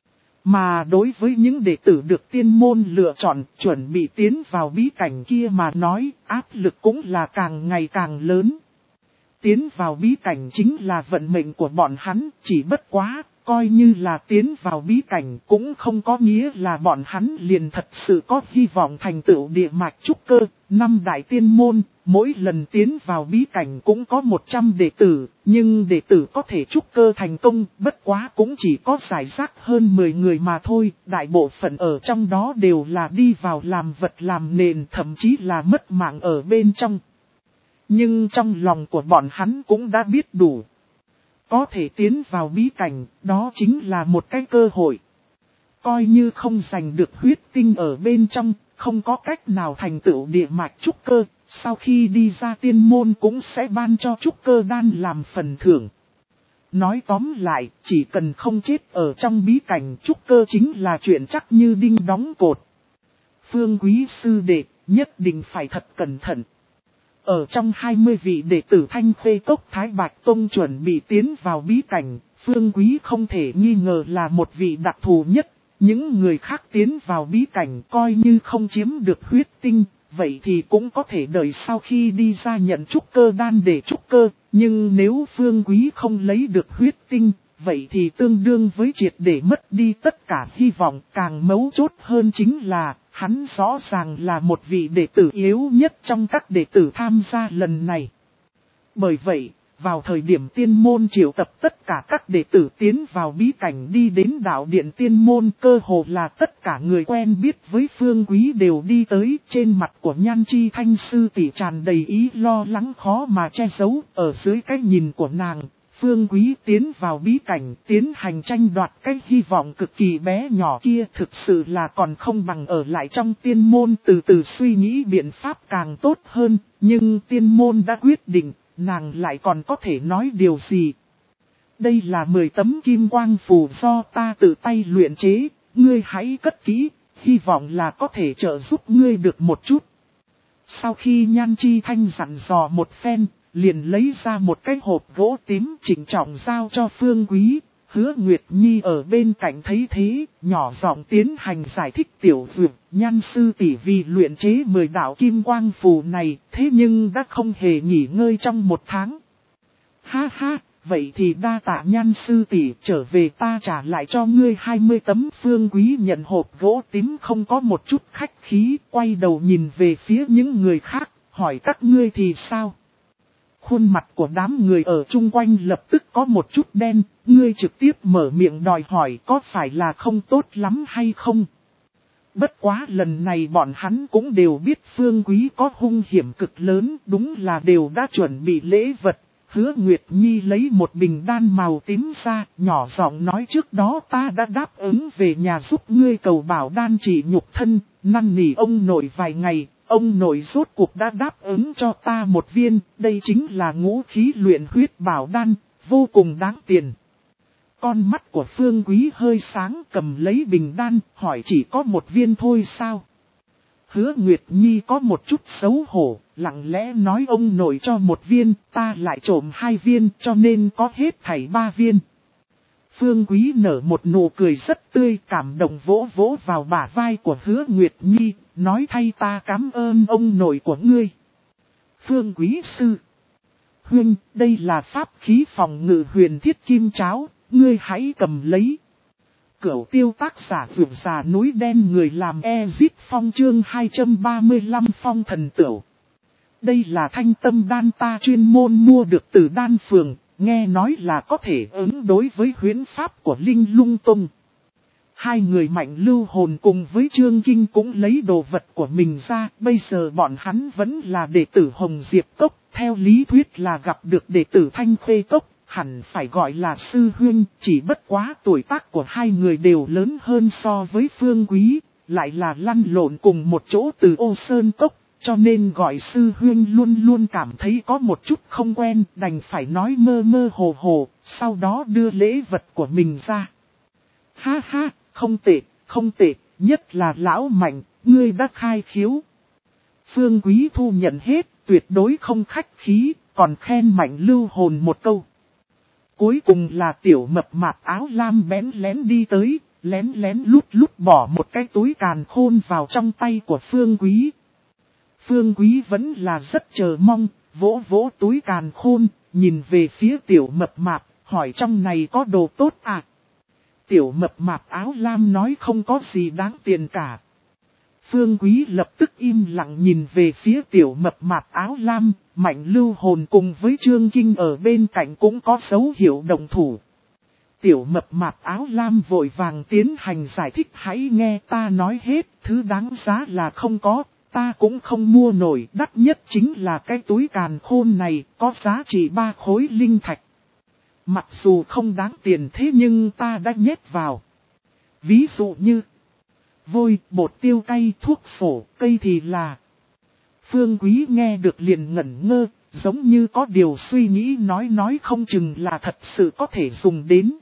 Mà đối với những đệ tử được tiên môn lựa chọn chuẩn bị tiến vào bí cảnh kia mà nói áp lực cũng là càng ngày càng lớn. Tiến vào bí cảnh chính là vận mệnh của bọn hắn, chỉ bất quá, coi như là tiến vào bí cảnh cũng không có nghĩa là bọn hắn liền thật sự có hy vọng thành tựu địa mạch trúc cơ. Năm đại tiên môn, mỗi lần tiến vào bí cảnh cũng có một trăm đệ tử, nhưng đệ tử có thể trúc cơ thành công, bất quá cũng chỉ có giải rác hơn mười người mà thôi. Đại bộ phận ở trong đó đều là đi vào làm vật làm nền, thậm chí là mất mạng ở bên trong. Nhưng trong lòng của bọn hắn cũng đã biết đủ. Có thể tiến vào bí cảnh, đó chính là một cái cơ hội. Coi như không giành được huyết tinh ở bên trong, không có cách nào thành tựu địa mạch trúc cơ, sau khi đi ra tiên môn cũng sẽ ban cho trúc cơ đan làm phần thưởng. Nói tóm lại, chỉ cần không chết ở trong bí cảnh trúc cơ chính là chuyện chắc như đinh đóng cột. Phương Quý sư đệ, nhất định phải thật cẩn thận. Ở trong hai mươi vị đệ tử Thanh Khê Cốc Thái Bạch Tông chuẩn bị tiến vào bí cảnh, Phương Quý không thể nghi ngờ là một vị đặc thù nhất. Những người khác tiến vào bí cảnh coi như không chiếm được huyết tinh, vậy thì cũng có thể đợi sau khi đi ra nhận trúc cơ đan để trúc cơ. Nhưng nếu Phương Quý không lấy được huyết tinh, vậy thì tương đương với triệt để mất đi tất cả hy vọng. Càng mấu chốt hơn chính là, hắn rõ ràng là một vị đệ tử yếu nhất trong các đệ tử tham gia lần này. Bởi vậy, vào thời điểm tiên môn triệu tập tất cả các đệ tử tiến vào bí cảnh đi đến đạo điện tiên môn, cơ hồ là tất cả người quen biết với Phương Quý đều đi tới. Trên mặt của Nhan Chi Thanh sư tỷ tràn đầy ý lo lắng khó mà che giấu. Ở dưới cái nhìn của nàng, Phương Quý tiến vào bí cảnh tiến hành tranh đoạt cái hy vọng cực kỳ bé nhỏ kia thực sự là còn không bằng ở lại trong tiên môn từ từ suy nghĩ biện pháp càng tốt hơn. Nhưng tiên môn đã quyết định, nàng lại còn có thể nói điều gì? Đây là mười tấm kim quang phù do ta tự tay luyện chế, ngươi hãy cất kỹ, hy vọng là có thể trợ giúp ngươi được một chút. Sau khi Nhan Chi Thanh dặn dò một phen, liền lấy ra một cái hộp gỗ tím chỉnh trọng giao cho Phương Quý. Hứa Nguyệt Nhi ở bên cạnh thấy thế, nhỏ giọng tiến hành giải thích tiểu dược, Nhan sư tỷ vì luyện chế mười đạo kim quang phù này, thế nhưng đã không hề nghỉ ngơi trong một tháng. Ha ha, vậy thì đa tạ Nhan sư tỷ, trở về ta trả lại cho ngươi hai mươi tấm. Phương Quý nhận hộp gỗ tím không có một chút khách khí, quay đầu nhìn về phía những người khác, hỏi các ngươi thì sao? Khuôn mặt của đám người ở chung quanh lập tức có một chút đen, ngươi trực tiếp mở miệng đòi hỏi có phải là không tốt lắm hay không? Bất quá lần này bọn hắn cũng đều biết Phương Quý có hung hiểm cực lớn, đúng là đều đã chuẩn bị lễ vật. Hứa Nguyệt Nhi lấy một bình đan màu tím ra, nhỏ giọng nói trước đó ta đã đáp ứng về nhà giúp ngươi cầu bảo đan trị nhục thân, năn nỉ ông nội vài ngày. Ông nội rốt cuộc đã đáp ứng cho ta một viên, đây chính là ngũ khí luyện huyết bảo đan, vô cùng đáng tiền. Con mắt của Phương Quý hơi sáng, cầm lấy bình đan, hỏi chỉ có một viên thôi sao? Hứa Nguyệt Nhi có một chút xấu hổ, lặng lẽ nói ông nội cho một viên, ta lại trộm hai viên, cho nên có hết thảy ba viên. Phương Quý nở một nụ cười rất tươi, cảm động vỗ vỗ vào bả vai của Hứa Nguyệt Nhi, nói thay ta cảm ơn ông nội của ngươi. Phương Quý sư. Huynh, đây là pháp khí phòng ngự huyền thiết kim cháo, ngươi hãy cầm lấy. Cửu tiêu tác giả vượt già núi đen người làm Ezit Phong chương hai trăm ba mươi lăm Phong thần tửu. Đây là thanh tâm đan ta chuyên môn mua được từ đan phường, nghe nói là có thể ứng đối với huyễn pháp của Linh Lung Tông. Hai người Mạnh Lưu Hồn cùng với Trương Kinh cũng lấy đồ vật của mình ra, bây giờ bọn hắn vẫn là đệ tử Hồng Diệp Cốc, theo lý thuyết là gặp được đệ tử Thanh Khê Cốc, hẳn phải gọi là sư huynh, chỉ bất quá tuổi tác của hai người đều lớn hơn so với Phương Quý, lại là lăn lộn cùng một chỗ từ Ô Sơn Cốc, cho nên gọi sư huynh luôn luôn cảm thấy có một chút không quen, đành phải nói mơ mơ hồ hồ, sau đó đưa lễ vật của mình ra. Ha ha! Không tệ, không tệ, nhất là lão Mạnh, ngươi đã khai khiếu. Phương Quý thu nhận hết, tuyệt đối không khách khí, còn khen Mạnh Lưu Hồn một câu. Cuối cùng là tiểu mập mạp áo lam bén lén đi tới, lén lén lút lút bỏ một cái túi càn khôn vào trong tay của Phương Quý. Phương Quý vẫn là rất chờ mong, vỗ vỗ túi càn khôn, nhìn về phía tiểu mập mạp, hỏi trong này có đồ tốt à? Tiểu mập mạp áo lam nói không có gì đáng tiền cả. Phương Quý lập tức im lặng nhìn về phía tiểu mập mạp áo lam, Mạnh Lưu Hồn cùng với Trương Kinh ở bên cạnh cũng có dấu hiệu đồng thủ. Tiểu mập mạp áo lam vội vàng tiến hành giải thích, hãy nghe ta nói hết, thứ đáng giá là không có, ta cũng không mua nổi, đắt nhất chính là cái túi càn khôn này, có giá trị ba khối linh thạch. Mặc dù không đáng tiền thế nhưng ta đã nhét vào. Ví dụ như vôi, bột tiêu cay, thuốc phổ, cây thì là. Phương Quý nghe được liền ngẩn ngơ, giống như có điều suy nghĩ, nói nói không chừng là thật sự có thể dùng đến.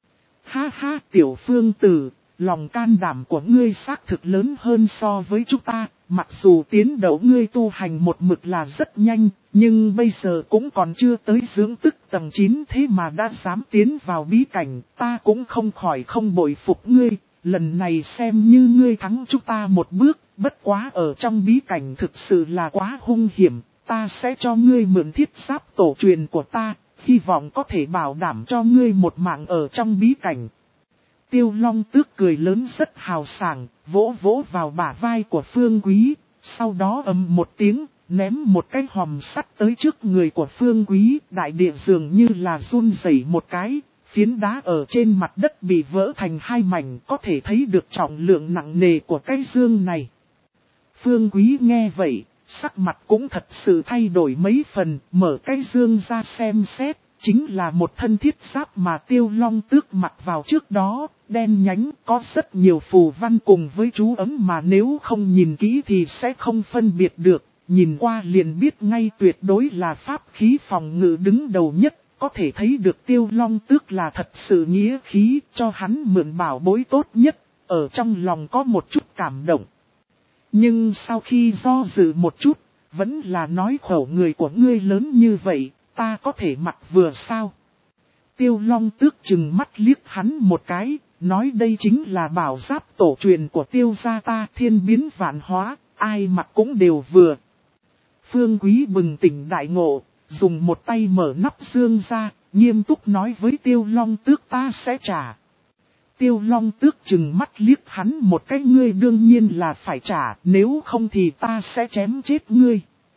Ha ha, tiểu Phương tử, lòng can đảm của ngươi xác thực lớn hơn so với chúng ta, mặc dù tiến độ ngươi tu hành một mực là rất nhanh, nhưng bây giờ cũng còn chưa tới dưỡng tức tầng chín thế mà đã dám tiến vào bí cảnh, ta cũng không khỏi không bội phục ngươi, lần này xem như ngươi thắng chúng ta một bước, bất quá ở trong bí cảnh thực sự là quá hung hiểm, ta sẽ cho ngươi mượn thiết giáp tổ truyền của ta, hy vọng có thể bảo đảm cho ngươi một mạng ở trong bí cảnh. Tiêu Long Tước cười lớn rất hào sảng, vỗ vỗ vào bả vai của Phương Quý, sau đó ầm một tiếng, ném một cái hòm sắt tới trước người của Phương Quý, đại địa dường như là run rẩy một cái, phiến đá ở trên mặt đất bị vỡ thành hai mảnh, có thể thấy được trọng lượng nặng nề của cái dương này. Phương Quý nghe vậy, sắc mặt cũng thật sự thay đổi mấy phần, mở cái dương ra xem xét. Chính là một thân thiết giáp mà Tiêu Long Tước mặc vào trước đó, đen nhánh, có rất nhiều phù văn cùng với chú ấm mà nếu không nhìn kỹ thì sẽ không phân biệt được, nhìn qua liền biết ngay tuyệt đối là pháp khí phòng ngự đứng đầu nhất, có thể thấy được Tiêu Long Tước là thật sự nghĩa khí cho hắn mượn bảo bối tốt nhất, ở trong lòng có một chút cảm động. Nhưng sau khi do dự một chút, vẫn là nói khẩu người của ngươi lớn như vậy, ta có thể mặc vừa sao? Tiêu Long Tước chừng mắt liếc hắn một cái, nói đây chính là bảo giáp tổ truyền của Tiêu gia ta, thiên biến vạn hóa, ai mặc cũng đều vừa. Phương Quý bừng tỉnh đại ngộ, dùng một tay mở nắp dương ra, nghiêm túc nói với Tiêu Long Tước ta sẽ trả. Tiêu Long Tước chừng mắt liếc hắn một cái, ngươi đương nhiên là phải trả, nếu không thì ta sẽ chém chết ngươi.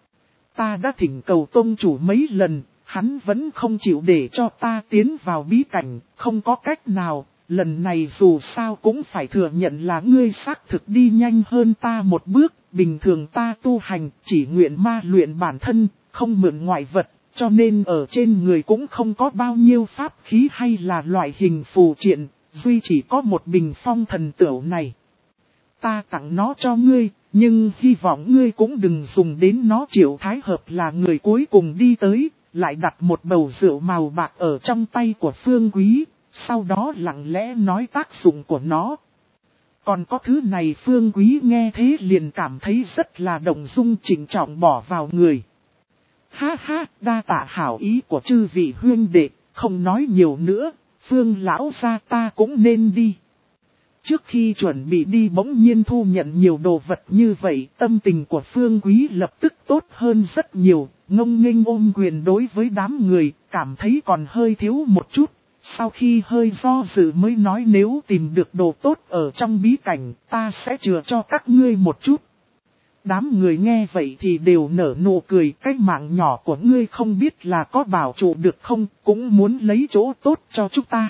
Ta đã thỉnh cầu tông chủ mấy lần, hắn vẫn không chịu để cho ta tiến vào bí cảnh, không có cách nào, lần này dù sao cũng phải thừa nhận là ngươi xác thực đi nhanh hơn ta một bước, bình thường ta tu hành chỉ nguyện ma luyện bản thân, không mượn ngoại vật, cho nên ở trên người cũng không có bao nhiêu pháp khí hay là loại hình phù triện, duy chỉ có một bình phong thần tửu này. Ta tặng nó cho ngươi, nhưng hy vọng ngươi cũng đừng dùng đến nó. Triệu Thái Hợp là người cuối cùng đi tới, lại đặt một bầu rượu màu bạc ở trong tay của Phương Quý, sau đó lặng lẽ nói tác dụng của nó. Còn có thứ này Phương Quý nghe thế liền cảm thấy rất là động dung, chỉnh trọng bỏ vào người. Ha ha, đa tạ hảo ý của chư vị huynh đệ, không nói nhiều nữa, Phương lão gia ta cũng nên đi. Trước khi chuẩn bị đi bỗng nhiên thu nhận nhiều đồ vật như vậy, tâm tình của Phương Quý lập tức tốt hơn rất nhiều, ngông nghênh ôm quyền đối với đám người, cảm thấy còn hơi thiếu một chút. Sau khi hơi do dự mới nói nếu tìm được đồ tốt ở trong bí cảnh, ta sẽ chừa cho các ngươi một chút. Đám người nghe vậy thì đều nở nụ cười, cái mạng nhỏ của ngươi không biết là có bảo trụ được không, cũng muốn lấy chỗ tốt cho chúng ta.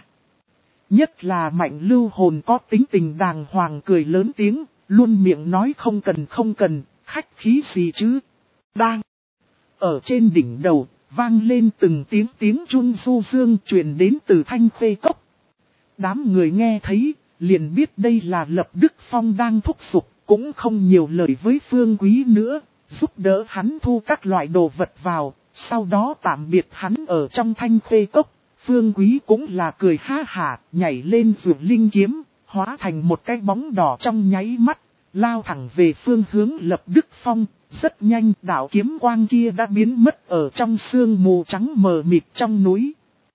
Nhất là Mạnh Lưu Hồn có tính tình đàng hoàng cười lớn tiếng, luôn miệng nói không cần không cần, khách khí gì chứ. Đang ở trên đỉnh đầu, vang lên từng tiếng tiếng chun du dương truyền đến từ Thanh Khê Cốc. Đám người nghe thấy, liền biết đây là Lập Đức Phong đang thúc giục, cũng không nhiều lời với Phương Quý nữa, giúp đỡ hắn thu các loại đồ vật vào, sau đó tạm biệt hắn ở trong Thanh Khê Cốc. Phương Quý cũng là cười ha hả, nhảy lên rượu linh kiếm, hóa thành một cái bóng đỏ trong nháy mắt, lao thẳng về phương hướng Lập Đức Phong. Rất nhanh đạo kiếm quang kia đã biến mất ở trong sương mù trắng mờ mịt trong núi.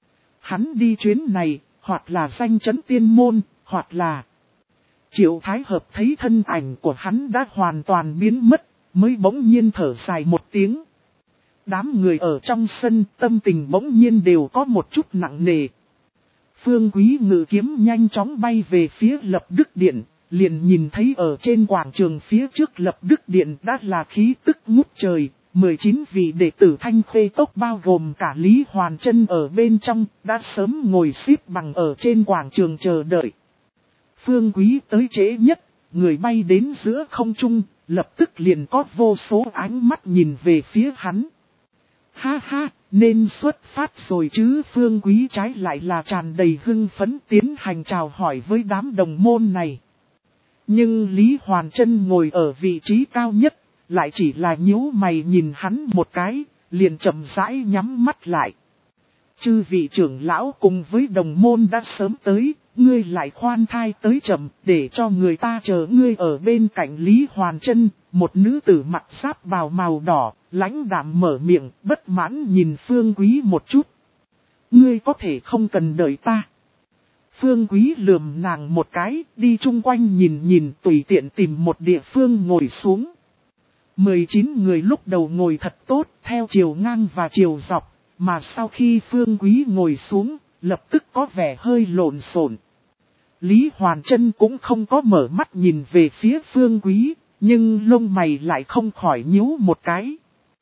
Hắn đi chuyến này, hoặc là danh chấn tiên môn, hoặc là... Triệu Thái Hợp thấy thân ảnh của hắn đã hoàn toàn biến mất, mới bỗng nhiên thở dài một tiếng. Đám người ở trong sân tâm tình bỗng nhiên đều có một chút nặng nề. Phương Quý ngự kiếm nhanh chóng bay về phía Lập Đức Điện, liền nhìn thấy ở trên quảng trường phía trước Lập Đức Điện đã là khí tức ngút trời. mười chín vị đệ tử Thanh Khê Cốc bao gồm cả Lý Hoàn Chân ở bên trong đã sớm ngồi xếp bằng ở trên quảng trường chờ đợi. Phương Quý tới trễ nhất, người bay đến giữa không trung, lập tức liền có vô số ánh mắt nhìn về phía hắn. Ha ha, nên xuất phát rồi chứ. Phương Quý trái lại là tràn đầy hưng phấn tiến hành chào hỏi với đám đồng môn này. Nhưng Lý Hoàn Chân ngồi ở vị trí cao nhất, lại chỉ là nhíu mày nhìn hắn một cái, liền chậm rãi nhắm mắt lại. Chư vị trưởng lão cùng với đồng môn đã sớm tới, ngươi lại khoan thai tới chậm, để cho người ta chờ ngươi ở bên cạnh Lý Hoàn Chân. Một nữ tử mặc giáp bào màu đỏ, lãnh đạm mở miệng, bất mãn nhìn Phương Quý một chút. Ngươi có thể không cần đợi ta. Phương Quý lườm nàng một cái, đi chung quanh nhìn nhìn, tùy tiện tìm một địa phương ngồi xuống. mười chín người lúc đầu ngồi thật tốt, theo chiều ngang và chiều dọc, mà sau khi Phương Quý ngồi xuống, lập tức có vẻ hơi lộn xộn. Lý Hoàn Chân cũng không có mở mắt nhìn về phía Phương Quý, nhưng lông mày lại không khỏi nhíu một cái.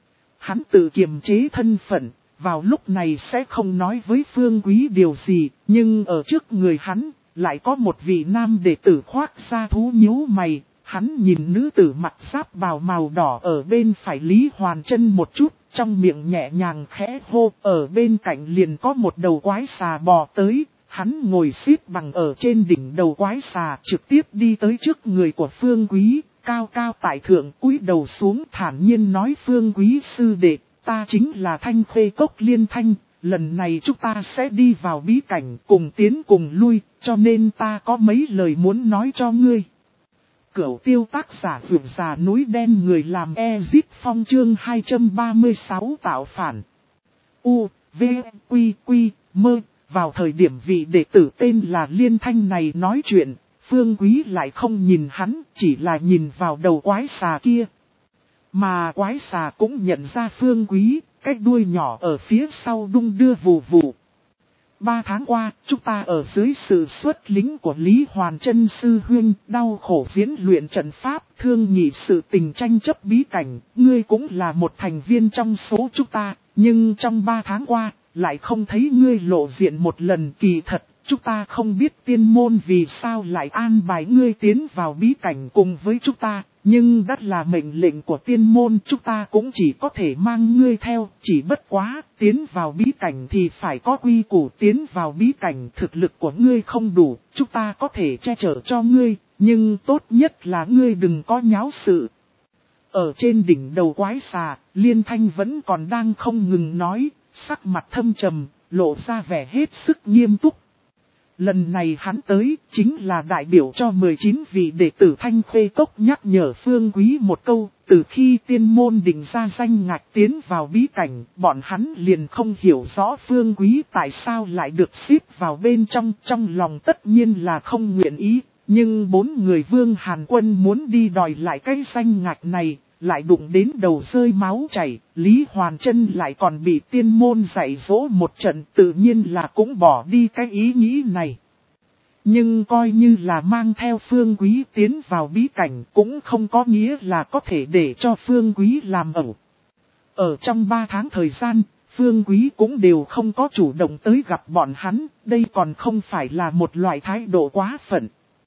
Hắn tự kiềm chế thân phận, vào lúc này sẽ không nói với Phương Quý điều gì, nhưng ở trước người hắn, lại có một vị nam đệ tử khoác da thú nhíu mày. Hắn nhìn nữ tử mặc giáp bào màu đỏ ở bên phải Lý Hoàn Chân một chút, trong miệng nhẹ nhàng khẽ hô, ở bên cạnh liền có một đầu quái xà bò tới, hắn ngồi xếp bằng ở trên đỉnh đầu quái xà, trực tiếp đi tới trước người của Phương Quý, cao cao tại thượng cúi đầu xuống thản nhiên nói Phương Quý sư đệ, ta chính là Thanh Khê Cốc Liên Thanh, lần này chúng ta sẽ đi vào bí cảnh cùng tiến cùng lui, cho nên ta có mấy lời muốn nói cho ngươi. Cửu tiêu tác giả vượt già núi đen người làm Ezit Phong chương hai trăm ba mươi sáu tạo phản. U, V, Quy, Quy, Mơ, vào thời điểm vị đệ tử tên là Liên Thanh này nói chuyện, Phương Quý lại không nhìn hắn, chỉ là nhìn vào đầu quái xà kia. Mà quái xà cũng nhận ra Phương Quý, cái đuôi nhỏ ở phía sau đung đưa vù vù. Ba tháng qua, chúng ta ở dưới sự xuất lính của Lý Hoàn Chân sư huynh, đau khổ diễn luyện trận pháp, thương nhị sự tình tranh chấp bí cảnh, ngươi cũng là một thành viên trong số chúng ta, nhưng trong ba tháng qua, lại không thấy ngươi lộ diện một lần. Kỳ thật, chúng ta không biết tiên môn vì sao lại an bài ngươi tiến vào bí cảnh cùng với chúng ta. Nhưng đã là mệnh lệnh của tiên môn, chúng ta cũng chỉ có thể mang ngươi theo, chỉ bất quá, tiến vào bí cảnh thì phải có quy củ, tiến vào bí cảnh thực lực của ngươi không đủ, chúng ta có thể che chở cho ngươi, nhưng tốt nhất là ngươi đừng có nháo sự. Ở trên đỉnh đầu quái xà, Liên Thanh vẫn còn đang không ngừng nói, sắc mặt thâm trầm, lộ ra vẻ hết sức nghiêm túc. Lần này hắn tới, chính là đại biểu cho mười chín vị đệ tử Thanh Khê Cốc nhắc nhở Phương Quý một câu, từ khi tiên môn định ra danh ngạch tiến vào bí cảnh, bọn hắn liền không hiểu rõ Phương Quý tại sao lại được xếp vào bên trong, trong lòng tất nhiên là không nguyện ý, nhưng bốn người Vương Hàn Quân muốn đi đòi lại cái danh ngạch này, lại đụng đến đầu rơi máu chảy, Lý Hoàn Chân lại còn bị tiên môn dạy dỗ một trận, tự nhiên là cũng bỏ đi cái ý nghĩ này. Nhưng coi như là mang theo Phương Quý tiến vào bí cảnh cũng không có nghĩa là có thể để cho Phương Quý làm ẩu. Ở trong ba tháng thời gian, Phương Quý cũng đều không có chủ động tới gặp bọn hắn, đây còn không phải là một loại thái độ quá phận.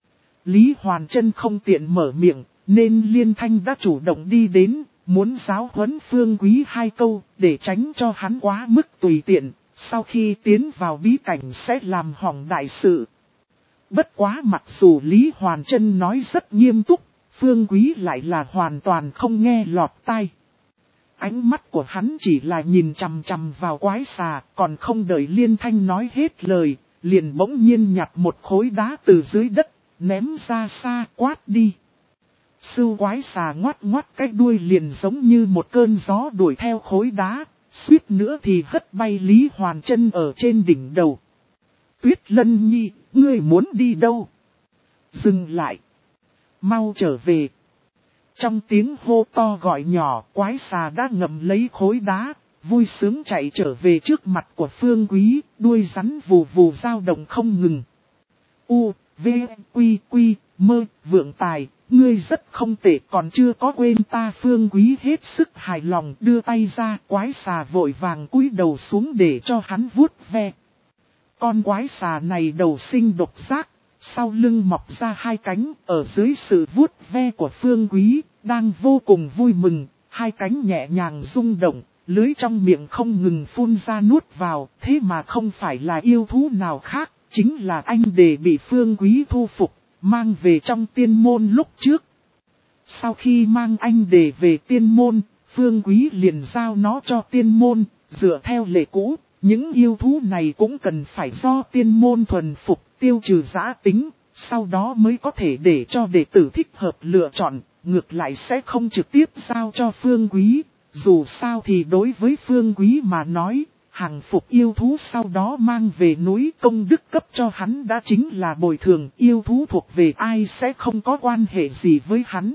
Lý Hoàn Chân không tiện mở miệng, nên Liên Thanh đã chủ động đi đến, muốn giáo huấn Phương Quý hai câu, để tránh cho hắn quá mức tùy tiện, sau khi tiến vào bí cảnh sẽ làm hỏng đại sự. Bất quá mặc dù Lý Hoàn Chân nói rất nghiêm túc, Phương Quý lại là hoàn toàn không nghe lọt tai. Ánh mắt của hắn chỉ là nhìn chằm chằm vào quái xà, còn không đợi Liên Thanh nói hết lời, liền bỗng nhiên nhặt một khối đá từ dưới đất, ném ra xa quát đi. Sưu quái xà ngoắt ngoắt cái đuôi liền giống như một cơn gió đuổi theo khối đá, suýt nữa thì hất bay Lý Hoàn Chân ở trên đỉnh đầu. Tuyết Lân Nhi, ngươi muốn đi đâu? Dừng lại. Mau trở về. Trong tiếng hô to gọi nhỏ, quái xà đã ngậm lấy khối đá, vui sướng chạy trở về trước mặt của Phương Quý, đuôi rắn vù vù dao động không ngừng. U, V, Quy, Quy, Mơ, Vượng Tài, ngươi rất không tệ, còn chưa có quên ta. Phương Quý hết sức hài lòng đưa tay ra, quái xà vội vàng cúi đầu xuống để cho hắn vuốt ve. Con quái xà này đầu sinh độc giác, sau lưng mọc ra hai cánh, ở dưới sự vuốt ve của Phương Quý, đang vô cùng vui mừng, hai cánh nhẹ nhàng rung động, lưới trong miệng không ngừng phun ra nuốt vào, thế mà không phải là yêu thú nào khác, chính là anh đề bị Phương Quý thu phục, mang về trong tiên môn lúc trước. Sau khi mang anh đề về tiên môn, Phương Quý liền giao nó cho tiên môn, dựa theo lệ cũ. Những yêu thú này cũng cần phải do tiên môn thuần phục, tiêu trừ giã tính, sau đó mới có thể để cho đệ tử thích hợp lựa chọn, ngược lại sẽ không trực tiếp giao cho Phương Quý. Dù sao thì đối với Phương Quý mà nói, hàng phục yêu thú sau đó mang về núi công đức cấp cho hắn đã chính là bồi thường, yêu thú thuộc về ai sẽ không có quan hệ gì với hắn.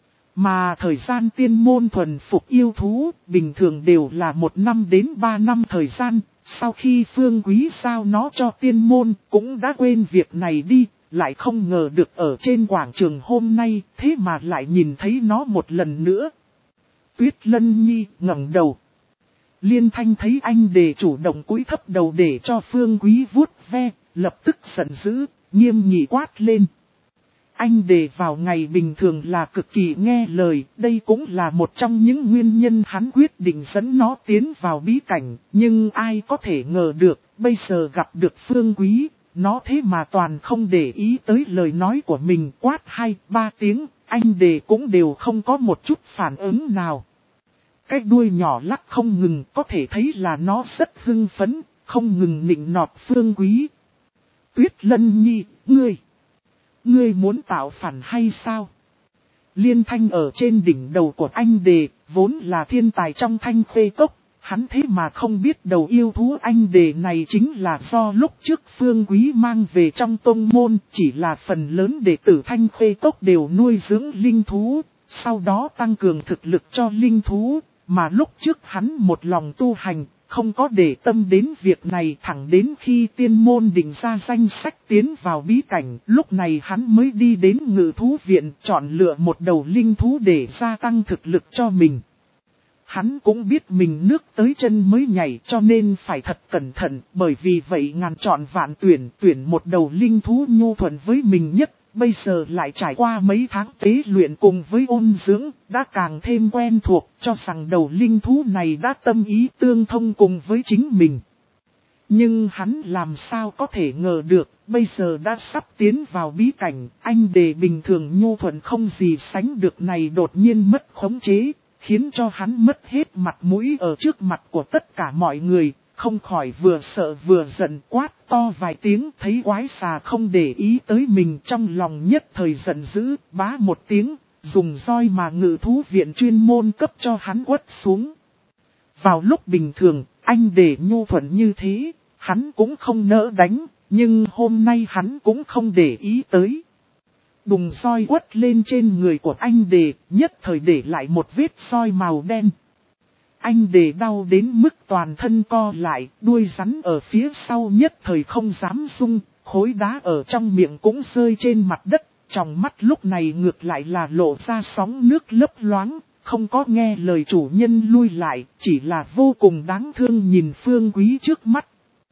Mà thời gian tiên môn thuần phục yêu thú, bình thường đều là một năm đến ba năm thời gian, sau khi Phương Quý giao nó cho tiên môn, cũng đã quên việc này đi, lại không ngờ được ở trên quảng trường hôm nay, thế mà lại nhìn thấy nó một lần nữa. Tuyết Lân Nhi ngẩng đầu. Liên Thanh thấy anh đề chủ động cúi thấp đầu để cho Phương Quý vuốt ve, lập tức giận dữ, nghiêm nghị quát lên. Anh đề vào ngày bình thường là cực kỳ nghe lời, đây cũng là một trong những nguyên nhân hắn quyết định dẫn nó tiến vào bí cảnh, nhưng ai có thể ngờ được, bây giờ gặp được Phương Quý, nó thế mà toàn không để ý tới lời nói của mình, quát hai, ba tiếng, anh đề cũng đều không có một chút phản ứng nào. Cái đuôi nhỏ lắc không ngừng, có thể thấy là nó rất hưng phấn, không ngừng nịnh nọt Phương Quý. Tuyết Lân Nhi, ngươi, ngươi muốn tạo phản hay sao? Liên Thanh ở trên đỉnh đầu của anh đề, vốn là thiên tài trong Thanh Khê Cốc, hắn thế mà không biết đầu yêu thú anh đề này chính là do lúc trước Phương Quý mang về trong tông môn, chỉ là phần lớn đệ tử Thanh Khê Cốc đều nuôi dưỡng linh thú, sau đó tăng cường thực lực cho linh thú, mà lúc trước hắn một lòng tu hành, không có để tâm đến việc này, thẳng đến khi tiên môn định ra danh sách tiến vào bí cảnh, lúc này hắn mới đi đến ngự thú viện chọn lựa một đầu linh thú để gia tăng thực lực cho mình. Hắn cũng biết mình nước tới chân mới nhảy cho nên phải thật cẩn thận, bởi vì vậy ngàn chọn vạn tuyển tuyển một đầu linh thú nhu thuận với mình nhất. Bây giờ lại trải qua mấy tháng tế luyện cùng với ôn dưỡng, đã càng thêm quen thuộc, cho rằng đầu linh thú này đã tâm ý tương thông cùng với chính mình. Nhưng hắn làm sao có thể ngờ được, bây giờ đã sắp tiến vào bí cảnh, anh đề bình thường nhu thuận không gì sánh được này đột nhiên mất khống chế, khiến cho hắn mất hết mặt mũi ở trước mặt của tất cả mọi người. Không khỏi vừa sợ vừa giận, quát to vài tiếng, thấy quái xà không để ý tới mình, trong lòng nhất thời giận dữ, bá một tiếng, dùng roi mà ngự thú viện chuyên môn cấp cho hắn quất xuống. Vào lúc bình thường, anh để nhu thuận như thế, hắn cũng không nỡ đánh, nhưng hôm nay hắn cũng không để ý tới. Đùng roi quất lên trên người của anh đề, nhất thời để lại một vết roi màu đen. Anh đề đau đến mức toàn thân co lại, đuôi rắn ở phía sau nhất thời không dám rung, khối đá ở trong miệng cũng rơi trên mặt đất, trong mắt lúc này ngược lại là lộ ra sóng nước lấp loáng, không có nghe lời chủ nhân lui lại, chỉ là vô cùng đáng thương nhìn Phương Quý trước mắt.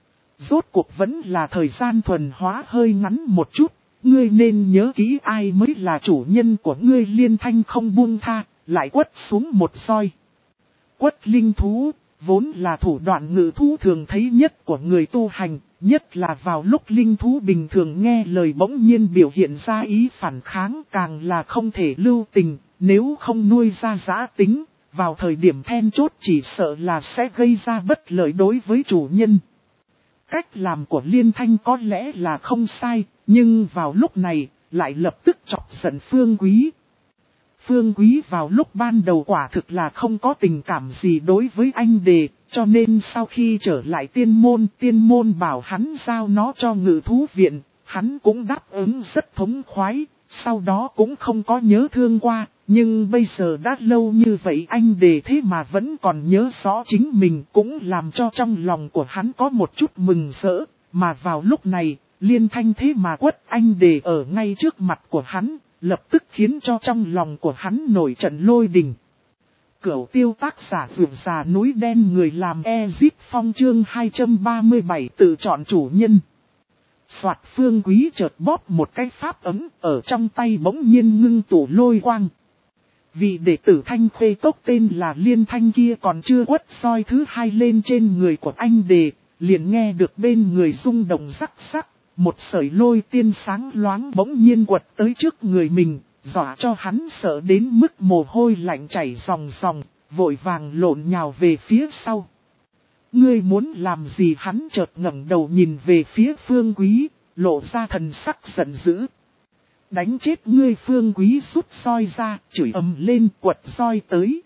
Rốt cuộc vẫn là thời gian thuần hóa hơi ngắn một chút, ngươi nên nhớ kỹ ai mới là chủ nhân của ngươi. Liên Thanh không buông tha, lại quất xuống một roi. Quất linh thú, vốn là thủ đoạn ngự thú thường thấy nhất của người tu hành, nhất là vào lúc linh thú bình thường nghe lời bỗng nhiên biểu hiện ra ý phản kháng, càng là không thể lưu tình, nếu không nuôi ra dã tính, vào thời điểm then chốt chỉ sợ là sẽ gây ra bất lợi đối với chủ nhân. Cách làm của Liên Thanh có lẽ là không sai, nhưng vào lúc này, lại lập tức chọc giận Phương Quý. Phương Quý vào lúc ban đầu quả thực là không có tình cảm gì đối với anh đề, cho nên sau khi trở lại tiên môn, tiên môn bảo hắn giao nó cho ngự thú viện, hắn cũng đáp ứng rất thống khoái, sau đó cũng không có nhớ thương qua, nhưng bây giờ đã lâu như vậy anh đề thế mà vẫn còn nhớ rõ chính mình, cũng làm cho trong lòng của hắn có một chút mừng rỡ, mà vào lúc này, Liên Thanh thế mà quất anh đề ở ngay trước mặt của hắn. Lập tức khiến cho trong lòng của hắn nổi trận lôi đình. Cửu tiêu tác giả vượt già núi đen người làm Ezip Phong chương hai trăm ba mươi bảy tự chọn chủ nhân. Soạt Phương Quý chợt bóp một cái pháp ấm ở trong tay bỗng nhiên ngưng tụ lôi quang. Vị đệ tử Thanh Khê Cốc tên là Liên Thanh kia còn chưa quất roi thứ hai lên trên người của anh đề, liền nghe được bên người rung động rắc rắc. Một sợi lôi tiên sáng loáng bỗng nhiên quật tới trước người mình, dọa cho hắn sợ đến mức mồ hôi lạnh chảy ròng ròng, vội vàng lộn nhào về phía sau. Ngươi muốn làm gì? Hắn chợt ngẩng đầu nhìn về phía Phương Quý, lộ ra thần sắc giận dữ. Đánh chết ngươi! Phương Quý rút roi ra, chửi ầm lên quật roi tới.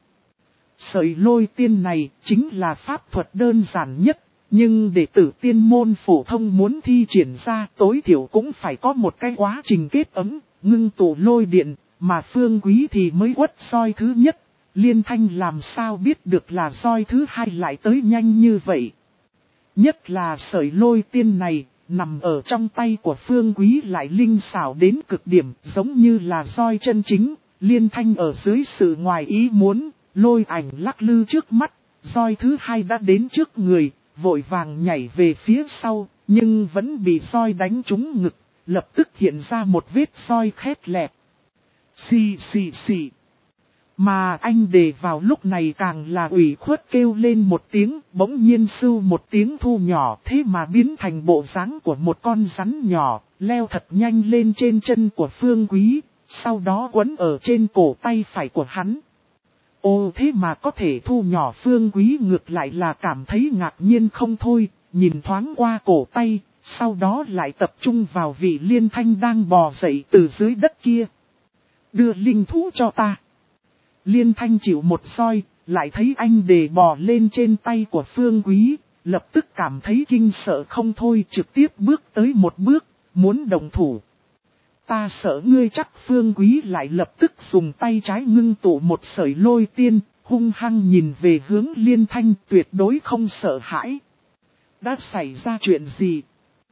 Sợi lôi tiên này chính là pháp thuật đơn giản nhất. Nhưng đệ tử tiên môn phổ thông muốn thi triển ra tối thiểu cũng phải có một cái quá trình kết ấm, ngưng tụ lôi điện, mà Phương Quý thì mới quất roi thứ nhất. Liên Thanh làm sao biết được là roi thứ hai lại tới nhanh như vậy. Nhất là sợi lôi tiên này, nằm ở trong tay của Phương Quý lại linh xảo đến cực điểm, giống như là roi chân chính. Liên Thanh ở dưới sự ngoài ý muốn, lôi ảnh lắc lư trước mắt, roi thứ hai đã đến trước người. Vội vàng nhảy về phía sau, nhưng vẫn bị roi đánh trúng ngực, lập tức hiện ra một vết roi khét lẹt. Xì xì xì. Mà anh đề vào lúc này càng là ủy khuất kêu lên một tiếng, bỗng nhiên sưu một tiếng thu nhỏ, thế mà biến thành bộ dáng của một con rắn nhỏ, leo thật nhanh lên trên chân của Phương Quý, sau đó quấn ở trên cổ tay phải của hắn. Ô thế mà có thể thu nhỏ. Phương Quý ngược lại là cảm thấy ngạc nhiên không thôi, nhìn thoáng qua cổ tay, sau đó lại tập trung vào vị Liên Thanh đang bò dậy từ dưới đất kia. Đưa linh thú cho ta. Liên Thanh chịu một roi, lại thấy anh Đề bò lên trên tay của Phương Quý, lập tức cảm thấy kinh sợ không thôi, trực tiếp bước tới một bước, muốn động thủ. Ta sợ ngươi chắc. Phương Quý lại lập tức dùng tay trái ngưng tụ một sợi lôi tiên, hung hăng nhìn về hướng Liên Thanh, tuyệt đối không sợ hãi. Đã xảy ra chuyện gì?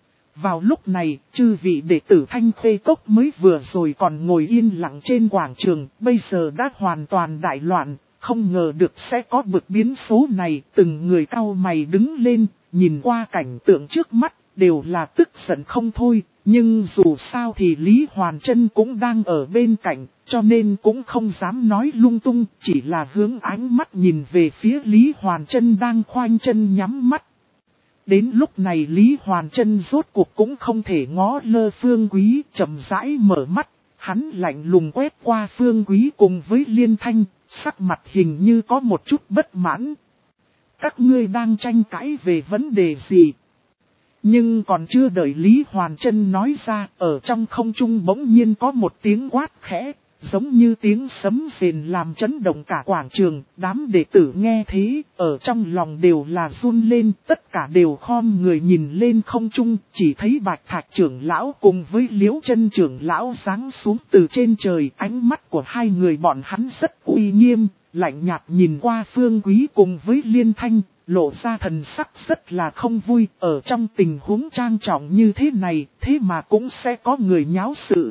Vào lúc này, chư vị đệ tử Thanh Khê Cốc mới vừa rồi còn ngồi yên lặng trên quảng trường, bây giờ đã hoàn toàn đại loạn, không ngờ được sẽ có bực biến số này. Từng người cau mày đứng lên, nhìn qua cảnh tượng trước mắt, đều là tức giận không thôi. Nhưng dù sao thì Lý Hoàn Trân cũng đang ở bên cạnh, cho nên cũng không dám nói lung tung, chỉ là hướng ánh mắt nhìn về phía Lý Hoàn Trân đang khoanh chân nhắm mắt. Đến lúc này Lý Hoàn Trân rốt cuộc cũng không thể ngó lơ Phương Quý, chậm rãi mở mắt, hắn lạnh lùng quét qua Phương Quý cùng với Liên Thanh, sắc mặt hình như có một chút bất mãn. Các ngươi đang tranh cãi về vấn đề gì? Nhưng còn chưa đợi Lý Hoàn Trân nói ra, ở trong không trung bỗng nhiên có một tiếng quát khẽ, giống như tiếng sấm rền làm chấn động cả quảng trường. Đám đệ tử nghe thế, ở trong lòng đều là run lên, tất cả đều khom người nhìn lên không trung, chỉ thấy Bạch Thạch trưởng lão cùng với Liễu Chân trưởng lão giáng xuống từ trên trời. Ánh mắt của hai người bọn hắn rất uy nghiêm, lạnh nhạt nhìn qua Phương Quý cùng với Liên Thanh, lộ ra thần sắc rất là không vui. Ở trong tình huống trang trọng như thế này, thế mà cũng sẽ có người nháo sự.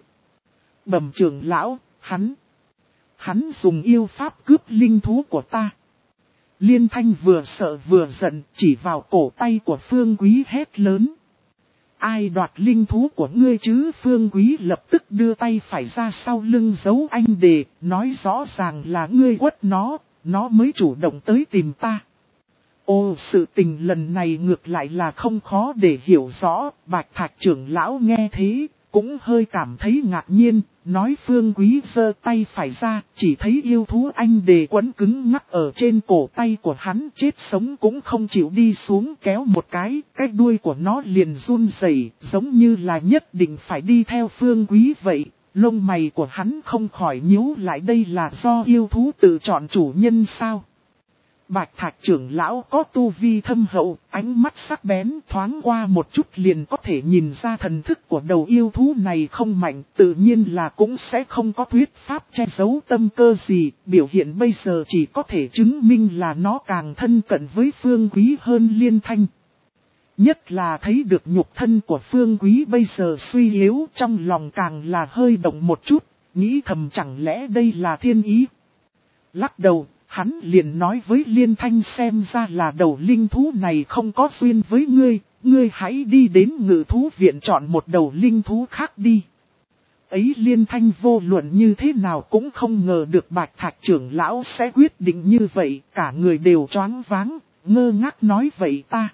Bẩm trưởng lão, hắn, hắn dùng yêu pháp cướp linh thú của ta. Liên Thanh vừa sợ vừa giận, chỉ vào cổ tay của Phương Quý hét lớn. Ai đoạt linh thú của ngươi chứ? Phương Quý lập tức đưa tay phải ra sau lưng giấu anh Đề, nói rõ ràng là ngươi quất nó, nó mới chủ động tới tìm ta. Ô, sự tình lần này ngược lại là không khó để hiểu rõ. Bạch Thạch trưởng lão nghe thế, cũng hơi cảm thấy ngạc nhiên, nói Phương Quý giơ tay phải ra, chỉ thấy yêu thú anh Đề quấn cứng ngắc ở trên cổ tay của hắn, chết sống cũng không chịu đi xuống, kéo một cái, cái đuôi của nó liền run rẩy, giống như là nhất định phải đi theo Phương Quý vậy. Lông mày của hắn không khỏi nhíu lại, đây là do yêu thú tự chọn chủ nhân sao? Bạch Thạch trưởng lão có tu vi thâm hậu, ánh mắt sắc bén, thoáng qua một chút liền có thể nhìn ra thần thức của đầu yêu thú này không mạnh, tự nhiên là cũng sẽ không có thuyết pháp che giấu tâm cơ gì. Biểu hiện bây giờ chỉ có thể chứng minh là nó càng thân cận với Phương Quý hơn Liên Thanh. Nhất là thấy được nhục thân của Phương Quý bây giờ suy yếu, trong lòng càng là hơi động một chút, nghĩ thầm chẳng lẽ đây là thiên ý. Lắc đầu, hắn liền nói với Liên Thanh, xem ra là đầu linh thú này không có duyên với ngươi, ngươi hãy đi đến Ngự thú viện chọn một đầu linh thú khác đi. Ấy Liên Thanh vô luận như thế nào cũng không ngờ được Bạch Thạch trưởng lão sẽ quyết định như vậy, cả người đều choáng váng, ngơ ngác nói vậy ta.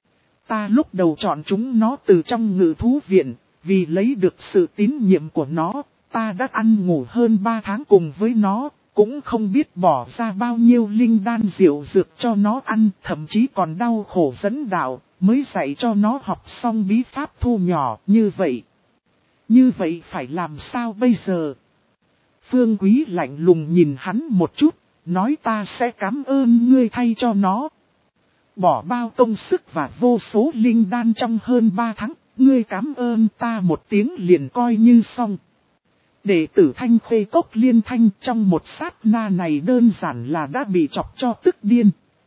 Ta lúc đầu chọn chúng nó từ trong Ngự thú viện, vì lấy được sự tín nhiệm của nó, ta đã ăn ngủ hơn ba tháng cùng với nó. Cũng không biết bỏ ra bao nhiêu linh đan diệu dược cho nó ăn, thậm chí còn đau khổ dẫn đạo, mới dạy cho nó học xong bí pháp thu nhỏ như vậy. Như vậy phải làm sao bây giờ? Phương Quý lạnh lùng nhìn hắn một chút, nói ta sẽ cảm ơn ngươi thay cho nó. Bỏ bao công sức và vô số linh đan trong hơn ba tháng, ngươi cảm ơn ta một tiếng liền coi như xong. Đệ tử Thanh Khê Cốc Liên Thanh trong một sát na này đơn giản là đã bị chọc cho tức điên.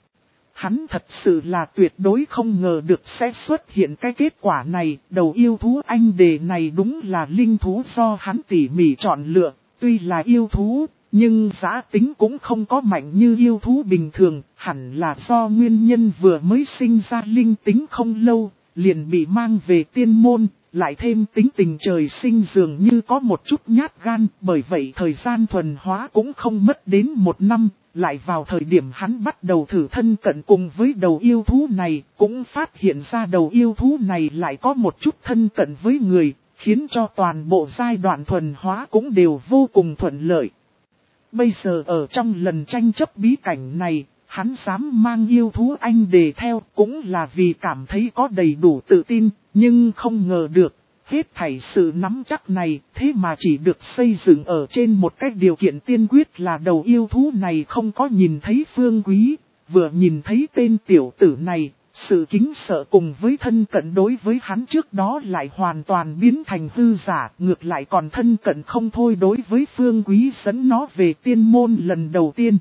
Hắn thật sự là tuyệt đối không ngờ được sẽ xuất hiện cái kết quả này. Đầu yêu thú anh Đề này đúng là linh thú do hắn tỉ mỉ chọn lựa. Tuy là yêu thú, nhưng giá tính cũng không có mạnh như yêu thú bình thường. Hẳn là do nguyên nhân vừa mới sinh ra linh tính không lâu, liền bị mang về tiên môn. Lại thêm tính tình trời sinh dường như có một chút nhát gan, bởi vậy thời gian thuần hóa cũng không mất đến một năm. Lại vào thời điểm hắn bắt đầu thử thân cận cùng với đầu yêu thú này, cũng phát hiện ra đầu yêu thú này lại có một chút thân cận với người, khiến cho toàn bộ giai đoạn thuần hóa cũng đều vô cùng thuận lợi. Bây giờ ở trong lần tranh chấp bí cảnh này, hắn dám mang yêu thú anh đề theo cũng là vì cảm thấy có đầy đủ tự tin, nhưng không ngờ được, hết thảy sự nắm chắc này thế mà chỉ được xây dựng ở trên một cái điều kiện tiên quyết là đầu yêu thú này không có nhìn thấy Phương Quý, vừa nhìn thấy tên tiểu tử này, sự kính sợ cùng với thân cận đối với hắn trước đó lại hoàn toàn biến thành hư giả, ngược lại còn thân cận không thôi đối với Phương Quý dẫn nó về tiên môn lần đầu tiên.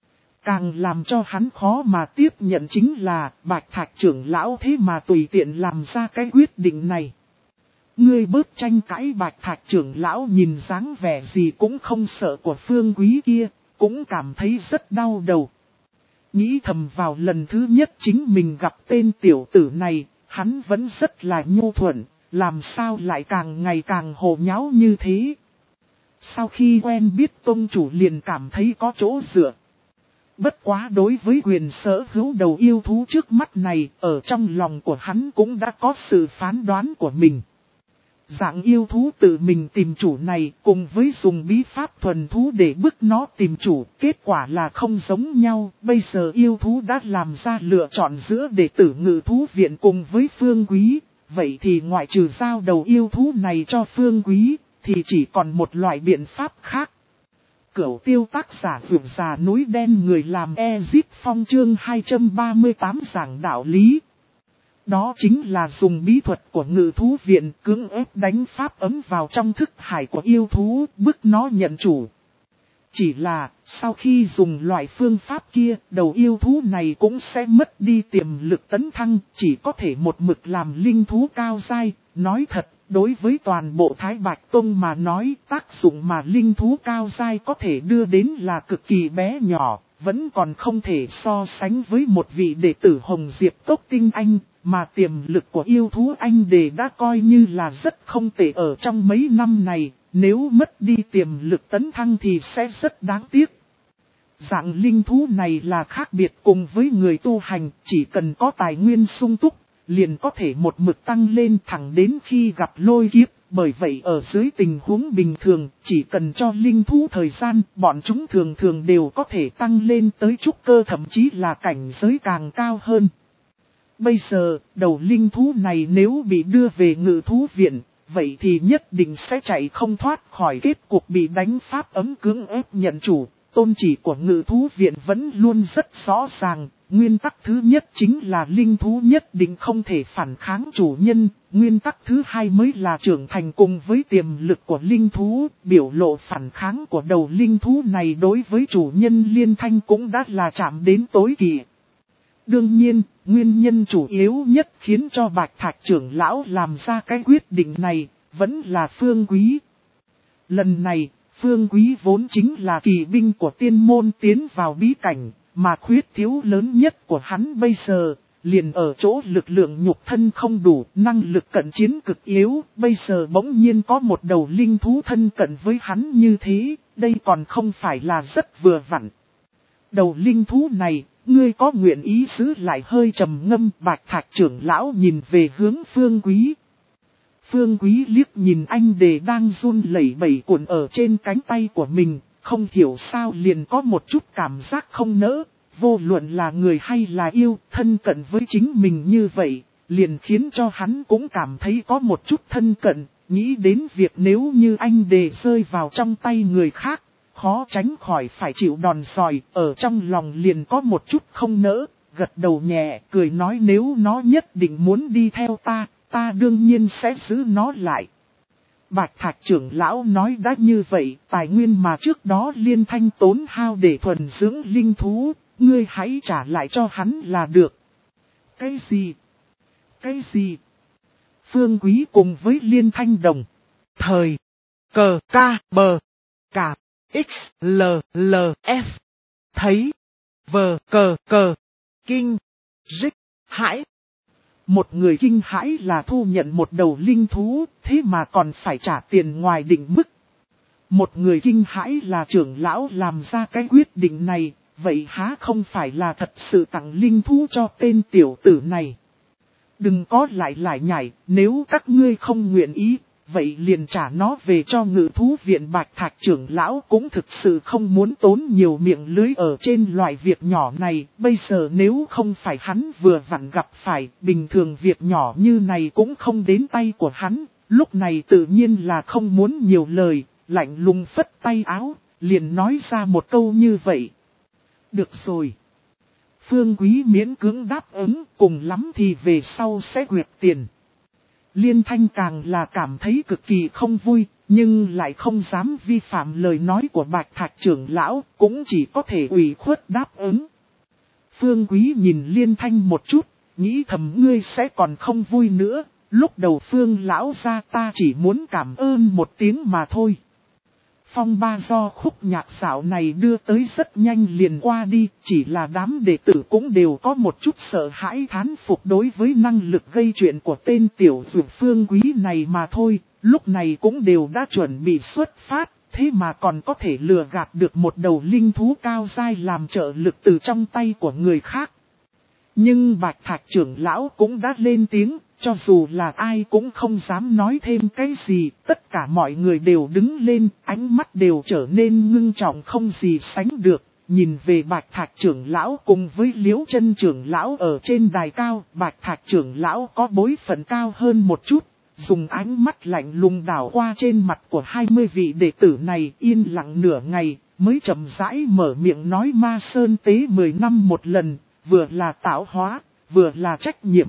Càng làm cho hắn khó mà tiếp nhận chính là Bạch Thạch trưởng lão thế mà tùy tiện làm ra cái quyết định này. Ngươi bớt tranh cãi. Bạch Thạch trưởng lão nhìn dáng vẻ gì cũng không sợ của Phương Quý kia, cũng cảm thấy rất đau đầu. Nghĩ thầm vào lần thứ nhất chính mình gặp tên tiểu tử này, hắn vẫn rất là nhu thuận, làm sao lại càng ngày càng hồ nháo như thế. Sau khi quen biết tông chủ liền cảm thấy có chỗ dựa. Bất quá đối với quyền sở hữu đầu yêu thú trước mắt này, ở trong lòng của hắn cũng đã có sự phán đoán của mình. Dạng yêu thú tự mình tìm chủ này cùng với dùng bí pháp thuần thú để bức nó tìm chủ, kết quả là không giống nhau. Bây giờ yêu thú đã làm ra lựa chọn giữa đệ tử Ngự thú viện cùng với Phương Quý, vậy thì ngoại trừ giao đầu yêu thú này cho Phương Quý, thì chỉ còn một loại biện pháp khác. Cửu tiêu tác giả vượt già núi đen người làm Ezip Phong chương hai trăm ba mươi tám giảng đạo lý. Đó chính là dùng bí thuật của Ngự thú viện cưỡng ép đánh pháp ấm vào trong thức hải của yêu thú, bức nó nhận chủ. Chỉ là, sau khi dùng loại phương pháp kia, đầu yêu thú này cũng sẽ mất đi tiềm lực tấn thăng, chỉ có thể một mực làm linh thú cao giai. Nói thật, đối với toàn bộ Thái Bạch Tông mà nói, tác dụng mà linh thú cao giai có thể đưa đến là cực kỳ bé nhỏ, vẫn còn không thể so sánh với một vị đệ tử Hồng Diệp Cốc tinh anh. Mà tiềm lực của yêu thú anh đề đã coi như là rất không tệ ở trong mấy năm này, nếu mất đi tiềm lực tấn thăng thì sẽ rất đáng tiếc. Dạng linh thú này là khác biệt cùng với người tu hành, chỉ cần có tài nguyên sung túc, liền có thể một mực tăng lên thẳng đến khi gặp lôi kiếp. Bởi vậy ở dưới tình huống bình thường, chỉ cần cho linh thú thời gian, bọn chúng thường thường đều có thể tăng lên tới trúc cơ thậm chí là cảnh giới càng cao hơn. Bây giờ, đầu linh thú này nếu bị đưa về Ngự thú viện, vậy thì nhất định sẽ chạy không thoát khỏi kết cục bị đánh pháp ấm cưỡng ép nhận chủ. Tôn chỉ của Ngự thú viện vẫn luôn rất rõ ràng. Nguyên tắc thứ nhất chính là linh thú nhất định không thể phản kháng chủ nhân. Nguyên tắc thứ hai mới là trưởng thành cùng với tiềm lực của linh thú. Biểu lộ phản kháng của đầu linh thú này đối với chủ nhân Liên Thanh cũng đã là chạm đến tối kỵ. Đương nhiên, nguyên nhân chủ yếu nhất khiến cho Bạch Thạch trưởng lão làm ra cái quyết định này, vẫn là Phương Quý. Lần này, Phương Quý vốn chính là kỳ binh của tiên môn tiến vào bí cảnh, mà khuyết thiếu lớn nhất của hắn bây giờ, liền ở chỗ lực lượng nhục thân không đủ, năng lực cận chiến cực yếu, bây giờ bỗng nhiên có một đầu linh thú thân cận với hắn như thế, đây còn không phải là rất vừa vặn. Đầu linh thú này, ngươi có nguyện ý giữ lại hơi trầm ngâm. Bạch Thạch trưởng lão nhìn về hướng Phương Quý. Phương Quý liếc nhìn anh đề đang run lẩy bẩy cuộn ở trên cánh tay của mình, không hiểu sao liền có một chút cảm giác không nỡ. Vô luận là người hay là yêu, thân cận với chính mình như vậy, liền khiến cho hắn cũng cảm thấy có một chút thân cận, nghĩ đến việc nếu như anh đề rơi vào trong tay người khác. Khó tránh khỏi phải chịu đòn sòi, ở trong lòng liền có một chút không nỡ, gật đầu nhẹ, cười nói nếu nó nhất định muốn đi theo ta, ta đương nhiên sẽ giữ nó lại. Bạch Thạch trưởng lão nói đã như vậy, tài nguyên mà trước đó Liên Thanh tốn hao để thuần dưỡng linh thú, ngươi hãy trả lại cho hắn là được. Cái gì? Cái gì? Phương Quý cùng với Liên Thanh đồng thời, cờ ca bờ, cả. X, L, L, F. Thấy. Vờ, cờ, cờ. Kinh. Rích. Hãi. Một người kinh hãi là thu nhận một đầu linh thú, thế mà còn phải trả tiền ngoài định mức. Một người kinh hãi là trưởng lão làm ra cái quyết định này, vậy há không phải là thật sự tặng linh thú cho tên tiểu tử này. Đừng có lại lại nhảy, nếu các ngươi không nguyện ý, vậy liền trả nó về cho ngự thú viện. Bạch Thạch trưởng lão cũng thực sự không muốn tốn nhiều miệng lưới ở trên loại việc nhỏ này. Bây giờ nếu không phải hắn vừa vặn gặp phải, bình thường việc nhỏ như này cũng không đến tay của hắn. Lúc này tự nhiên là không muốn nhiều lời, lạnh lùng phất tay áo, liền nói ra một câu như vậy. Được rồi. Phương Quý miễn cưỡng đáp ứng, cùng lắm thì về sau sẽ quyệt tiền. Liên Thanh càng là cảm thấy cực kỳ không vui, nhưng lại không dám vi phạm lời nói của Bạch Thạch trưởng lão, cũng chỉ có thể ủy khuất đáp ứng. Phương Quý nhìn Liên Thanh một chút, nghĩ thầm ngươi sẽ còn không vui nữa, lúc đầu Phương lão ra ta chỉ muốn cảm ơn một tiếng mà thôi. Phong ba do khúc nhạc xảo này đưa tới rất nhanh liền qua đi, chỉ là đám đệ tử cũng đều có một chút sợ hãi thán phục đối với năng lực gây chuyện của tên tiểu dược Phương Quý này mà thôi, lúc này cũng đều đã chuẩn bị xuất phát, thế mà còn có thể lừa gạt được một đầu linh thú cao dai làm trợ lực từ trong tay của người khác. Nhưng Bạch Thạch trưởng lão cũng đã lên tiếng, cho dù là ai cũng không dám nói thêm cái gì, tất cả mọi người đều đứng lên, ánh mắt đều trở nên ngưng trọng không gì sánh được, nhìn về Bạch Thạch trưởng lão cùng với Liễu Chân trưởng lão ở trên đài cao. Bạch Thạch trưởng lão có bối phận cao hơn một chút, dùng ánh mắt lạnh lùng đảo qua trên mặt của hai mươi vị đệ tử này, yên lặng nửa ngày, mới chậm rãi mở miệng nói: Ma Sơn tế mười năm một lần, vừa là tạo hóa, vừa là trách nhiệm.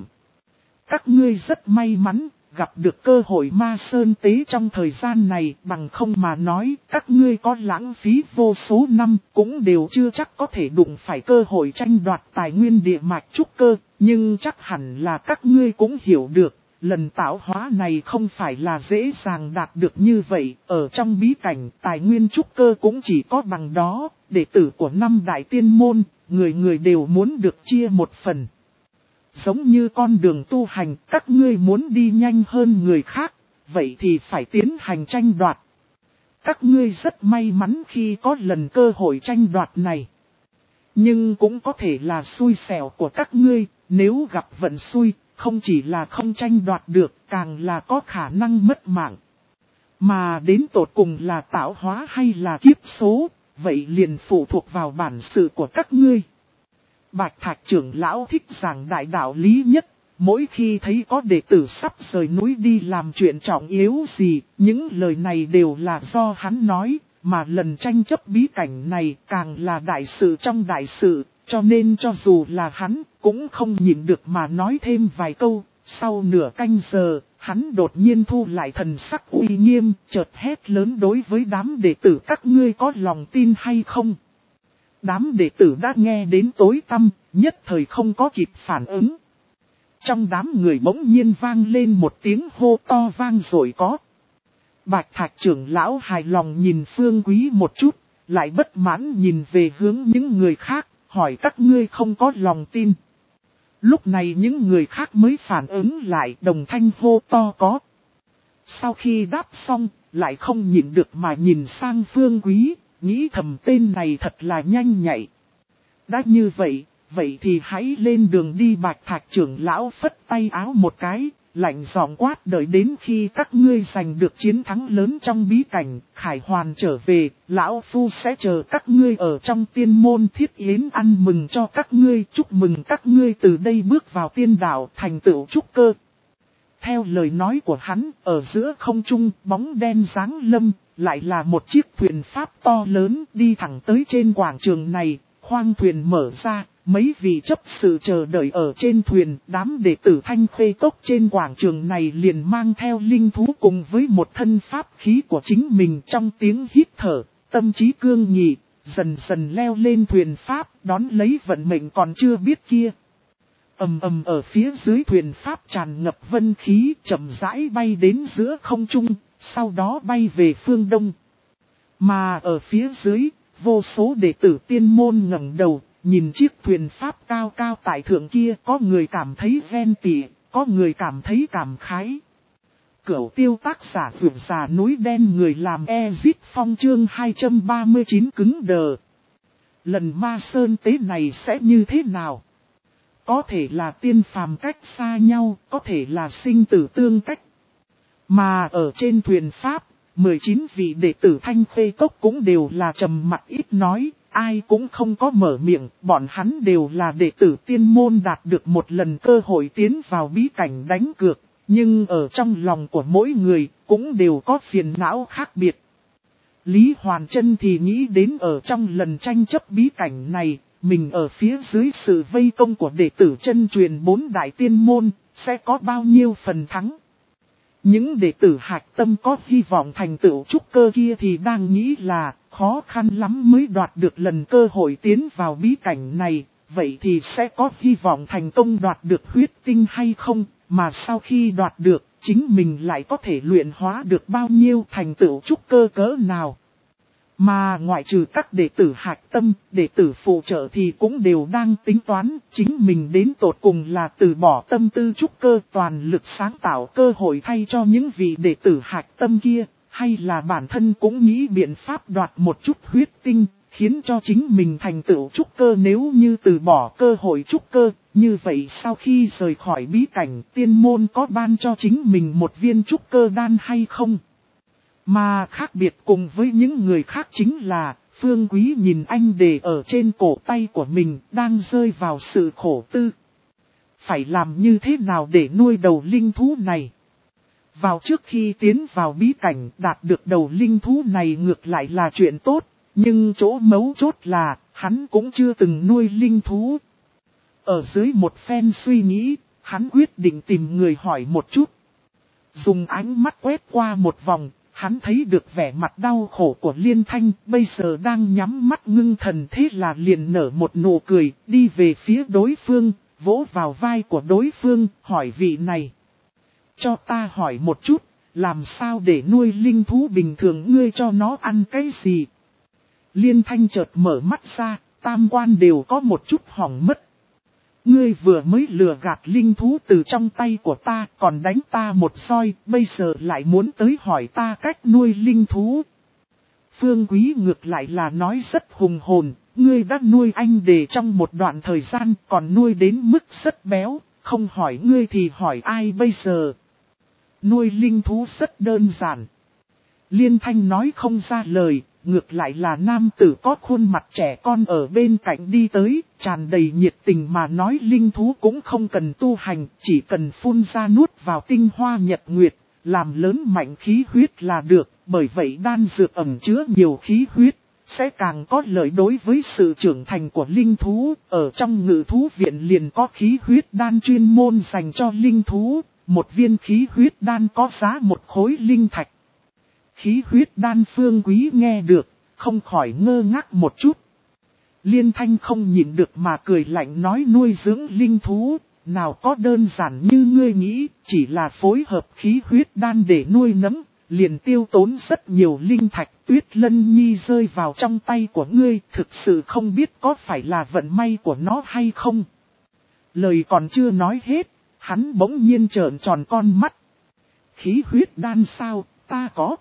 Các ngươi rất may mắn, gặp được cơ hội Ma Sơn tế trong thời gian này, bằng không mà nói, các ngươi có lãng phí vô số năm, cũng đều chưa chắc có thể đụng phải cơ hội tranh đoạt tài nguyên địa mạch trúc cơ, nhưng chắc hẳn là các ngươi cũng hiểu được, lần tạo hóa này không phải là dễ dàng đạt được như vậy, ở trong bí cảnh, tài nguyên trúc cơ cũng chỉ có bằng đó, đệ tử của năm đại tiên môn, người người đều muốn được chia một phần. Giống như con đường tu hành, các ngươi muốn đi nhanh hơn người khác, vậy thì phải tiến hành tranh đoạt. Các ngươi rất may mắn khi có lần cơ hội tranh đoạt này. Nhưng cũng có thể là xui xẻo của các ngươi, nếu gặp vận xui, không chỉ là không tranh đoạt được, càng là có khả năng mất mạng. Mà đến tột cùng là tạo hóa hay là kiếp số, vậy liền phụ thuộc vào bản sự của các ngươi. Bạch Thạch trưởng lão thích giảng đại đạo lý nhất, mỗi khi thấy có đệ tử sắp rời núi đi làm chuyện trọng yếu gì, những lời này đều là do hắn nói, mà lần tranh chấp bí cảnh này càng là đại sự trong đại sự, cho nên cho dù là hắn cũng không nhịn được mà nói thêm vài câu. Sau nửa canh giờ, hắn đột nhiên thu lại thần sắc uy nghiêm, chợt hét lớn đối với đám đệ tử: các ngươi có lòng tin hay không? Đám đệ tử đã nghe đến tối tăm, nhất thời không có kịp phản ứng. Trong đám người bỗng nhiên vang lên một tiếng hô to vang rồi có. Bạch Thạch trưởng lão hài lòng nhìn Phương Quý một chút, lại bất mãn nhìn về hướng những người khác, hỏi: các ngươi không có lòng tin. Lúc này những người khác mới phản ứng lại, đồng thanh hô to có. Sau khi đáp xong, lại không nhịn được mà nhìn sang Phương Quý, nghĩ thầm tên này thật là nhanh nhạy. Đã như vậy, vậy thì hãy lên đường đi. Bạch Thạch trưởng lão phất tay áo một cái, lạnh giọng quát: đợi đến khi các ngươi giành được chiến thắng lớn trong bí cảnh, Khải Hoàn trở về, lão phu sẽ chờ các ngươi ở trong tiên môn thiết yến ăn mừng cho các ngươi, chúc mừng các ngươi từ đây bước vào tiên đạo thành tựu trúc cơ. Theo lời nói của hắn, ở giữa không trung, bóng đen giáng lâm, lại là một chiếc thuyền pháp to lớn đi thẳng tới trên quảng trường này, khoang thuyền mở ra. Mấy vị chấp sự chờ đợi ở trên thuyền, đám đệ tử Thanh Khê Cốc trên quảng trường này liền mang theo linh thú cùng với một thân pháp khí của chính mình, trong tiếng hít thở, tâm trí cương nghị, dần dần leo lên thuyền pháp, đón lấy vận mệnh còn chưa biết kia. Ầm ầm ở phía dưới thuyền pháp tràn ngập vân khí, chậm rãi bay đến giữa không trung, sau đó bay về phương đông. Mà ở phía dưới, vô số đệ tử tiên môn ngẩng đầu, nhìn chiếc thuyền pháp cao cao tại thượng kia, có người cảm thấy ghen tị, có người cảm thấy cảm khái. Cửu Tiêu tác giả Vượt Già Núi Đen, người làm Ezit Phong chương hai trăm ba mươi chín cứng đờ. Lần Ma Sơn tế này sẽ như thế nào? Có thể là tiên phàm cách xa nhau, có thể là sinh tử tương cách. Mà ở trên thuyền Pháp, mười chín vị đệ tử Thanh Khê Cốc cũng đều là trầm mặc ít nói, ai cũng không có mở miệng, bọn hắn đều là đệ tử tiên môn đạt được một lần cơ hội tiến vào bí cảnh đánh cược, nhưng ở trong lòng của mỗi người cũng đều có phiền não khác biệt. Lý Hoàn Trân thì nghĩ đến ở trong lần tranh chấp bí cảnh này, mình ở phía dưới sự vây công của đệ tử chân truyền bốn đại tiên môn, sẽ có bao nhiêu phần thắng. Những đệ tử hạch tâm có hy vọng thành tựu trúc cơ kia thì đang nghĩ là khó khăn lắm mới đoạt được lần cơ hội tiến vào bí cảnh này, vậy thì sẽ có hy vọng thành công đoạt được huyết tinh hay không, mà sau khi đoạt được, chính mình lại có thể luyện hóa được bao nhiêu thành tựu trúc cơ cỡ nào. Mà ngoại trừ các đệ tử hạch tâm, đệ tử phụ trợ thì cũng đều đang tính toán chính mình đến tột cùng là từ bỏ tâm tư trúc cơ toàn lực sáng tạo cơ hội thay cho những vị đệ tử hạch tâm kia, hay là bản thân cũng nghĩ biện pháp đoạt một chút huyết tinh, khiến cho chính mình thành tựu trúc cơ. Nếu như từ bỏ cơ hội trúc cơ, như vậy sau khi rời khỏi bí cảnh tiên môn có ban cho chính mình một viên trúc cơ đan hay không? Mà khác biệt cùng với những người khác chính là, Phương Quý nhìn anh để ở trên cổ tay của mình đang rơi vào sự khổ tư. Phải làm như thế nào để nuôi đầu linh thú này? Vào trước khi tiến vào bí cảnh đạt được đầu linh thú này ngược lại là chuyện tốt, nhưng chỗ mấu chốt là hắn cũng chưa từng nuôi linh thú. Ở dưới một phen suy nghĩ, hắn quyết định tìm người hỏi một chút. Dùng ánh mắt quét qua một vòng, hắn thấy được vẻ mặt đau khổ của Liên Thanh, bây giờ đang nhắm mắt ngưng thần, thế là liền nở một nụ cười, đi về phía đối phương, vỗ vào vai của đối phương, hỏi vị này. Cho ta hỏi một chút, làm sao để nuôi linh thú bình thường, ngươi cho nó ăn cái gì? Liên Thanh chợt mở mắt ra, tam quan đều có một chút hỏng mất. Ngươi vừa mới lừa gạt linh thú từ trong tay của ta, còn đánh ta một roi, bây giờ lại muốn tới hỏi ta cách nuôi linh thú. Phương Quý ngược lại là nói rất hùng hồn, ngươi đã nuôi anh để trong một đoạn thời gian, còn nuôi đến mức rất béo, không hỏi ngươi thì hỏi ai bây giờ? Nuôi linh thú rất đơn giản. Liên Thanh nói không ra lời, ngược lại là nam tử có khuôn mặt trẻ con ở bên cạnh đi tới, tràn đầy nhiệt tình mà nói linh thú cũng không cần tu hành, chỉ cần phun ra nuốt vào tinh hoa nhật nguyệt, làm lớn mạnh khí huyết là được, bởi vậy đan dược ẩn chứa nhiều khí huyết, sẽ càng có lợi đối với sự trưởng thành của linh thú. Ở trong ngự thú viện liền có khí huyết đan chuyên môn dành cho linh thú, một viên khí huyết đan có giá một khối linh thạch. Khí huyết đan Phương Quý nghe được, không khỏi ngơ ngác một chút. Liên Thanh không nhịn được mà cười lạnh nói nuôi dưỡng linh thú, nào có đơn giản như ngươi nghĩ, chỉ là phối hợp khí huyết đan để nuôi nấng, liền tiêu tốn rất nhiều linh thạch. Tuyết Lân Nhi rơi vào trong tay của ngươi, thực sự không biết có phải là vận may của nó hay không. Lời còn chưa nói hết, hắn bỗng nhiên trợn tròn con mắt. Khí huyết đan sao, ta có.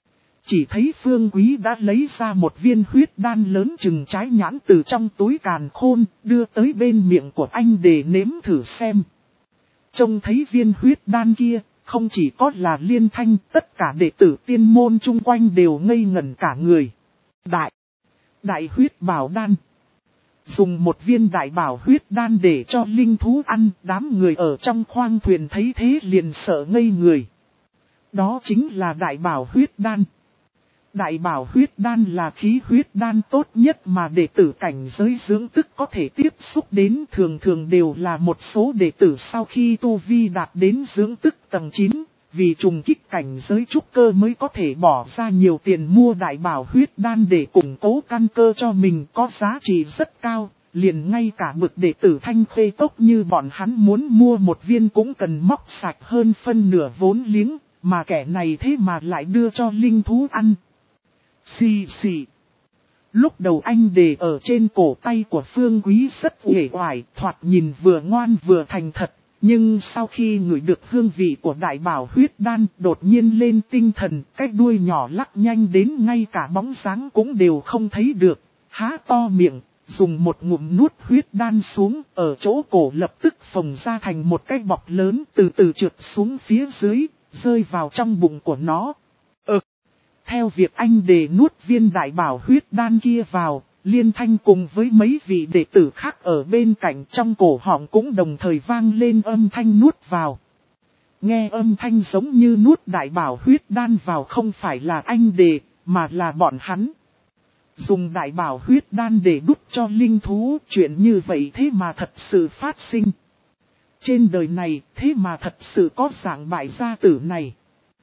Chỉ thấy Phương Quý đã lấy ra một viên huyết đan lớn chừng trái nhãn từ trong túi càn khôn, đưa tới bên miệng của anh để nếm thử xem. Trông thấy viên huyết đan kia, không chỉ có là Liên Thanh, tất cả đệ tử tiên môn chung quanh đều ngây ngẩn cả người. Đại, đại huyết bảo đan. Dùng một viên đại bảo huyết đan để cho linh thú ăn, đám người ở trong khoang thuyền thấy thế liền sợ ngây người. Đó chính là đại bảo huyết đan. Đại bảo huyết đan là khí huyết đan tốt nhất mà đệ tử cảnh giới dưỡng tức có thể tiếp xúc đến, thường thường đều là một số đệ tử sau khi tu vi đạt đến dưỡng tức tầng chín, vì trùng kích cảnh giới trúc cơ mới có thể bỏ ra nhiều tiền mua đại bảo huyết đan để củng cố căn cơ cho mình, có giá trị rất cao, liền ngay cả bậc đệ tử Thanh Khê Cốc như bọn hắn muốn mua một viên cũng cần móc sạch hơn phân nửa vốn liếng, mà kẻ này thế mà lại đưa cho linh thú ăn. Xì xì. Lúc đầu anh để ở trên cổ tay của Phương Quý rất uể oải, thoạt nhìn vừa ngoan vừa thành thật, nhưng sau khi ngửi được hương vị của đại bảo huyết đan, đột nhiên lên tinh thần, cái đuôi nhỏ lắc nhanh đến ngay cả bóng dáng cũng đều không thấy được, há to miệng, dùng một ngụm nuốt huyết đan xuống, ở chỗ cổ lập tức phồng ra thành một cái bọc lớn từ từ trượt xuống phía dưới, rơi vào trong bụng của nó. Ừ. Theo việc anh đề nuốt viên đại bảo huyết đan kia vào, Liên Thanh cùng với mấy vị đệ tử khác ở bên cạnh trong cổ họng cũng đồng thời vang lên âm thanh nuốt vào. Nghe âm thanh giống như nuốt đại bảo huyết đan vào không phải là anh đề, mà là bọn hắn. Dùng đại bảo huyết đan để đút cho linh thú, chuyện như vậy thế mà thật sự phát sinh. Trên đời này, thế mà thật sự có dạng bại gia tử này.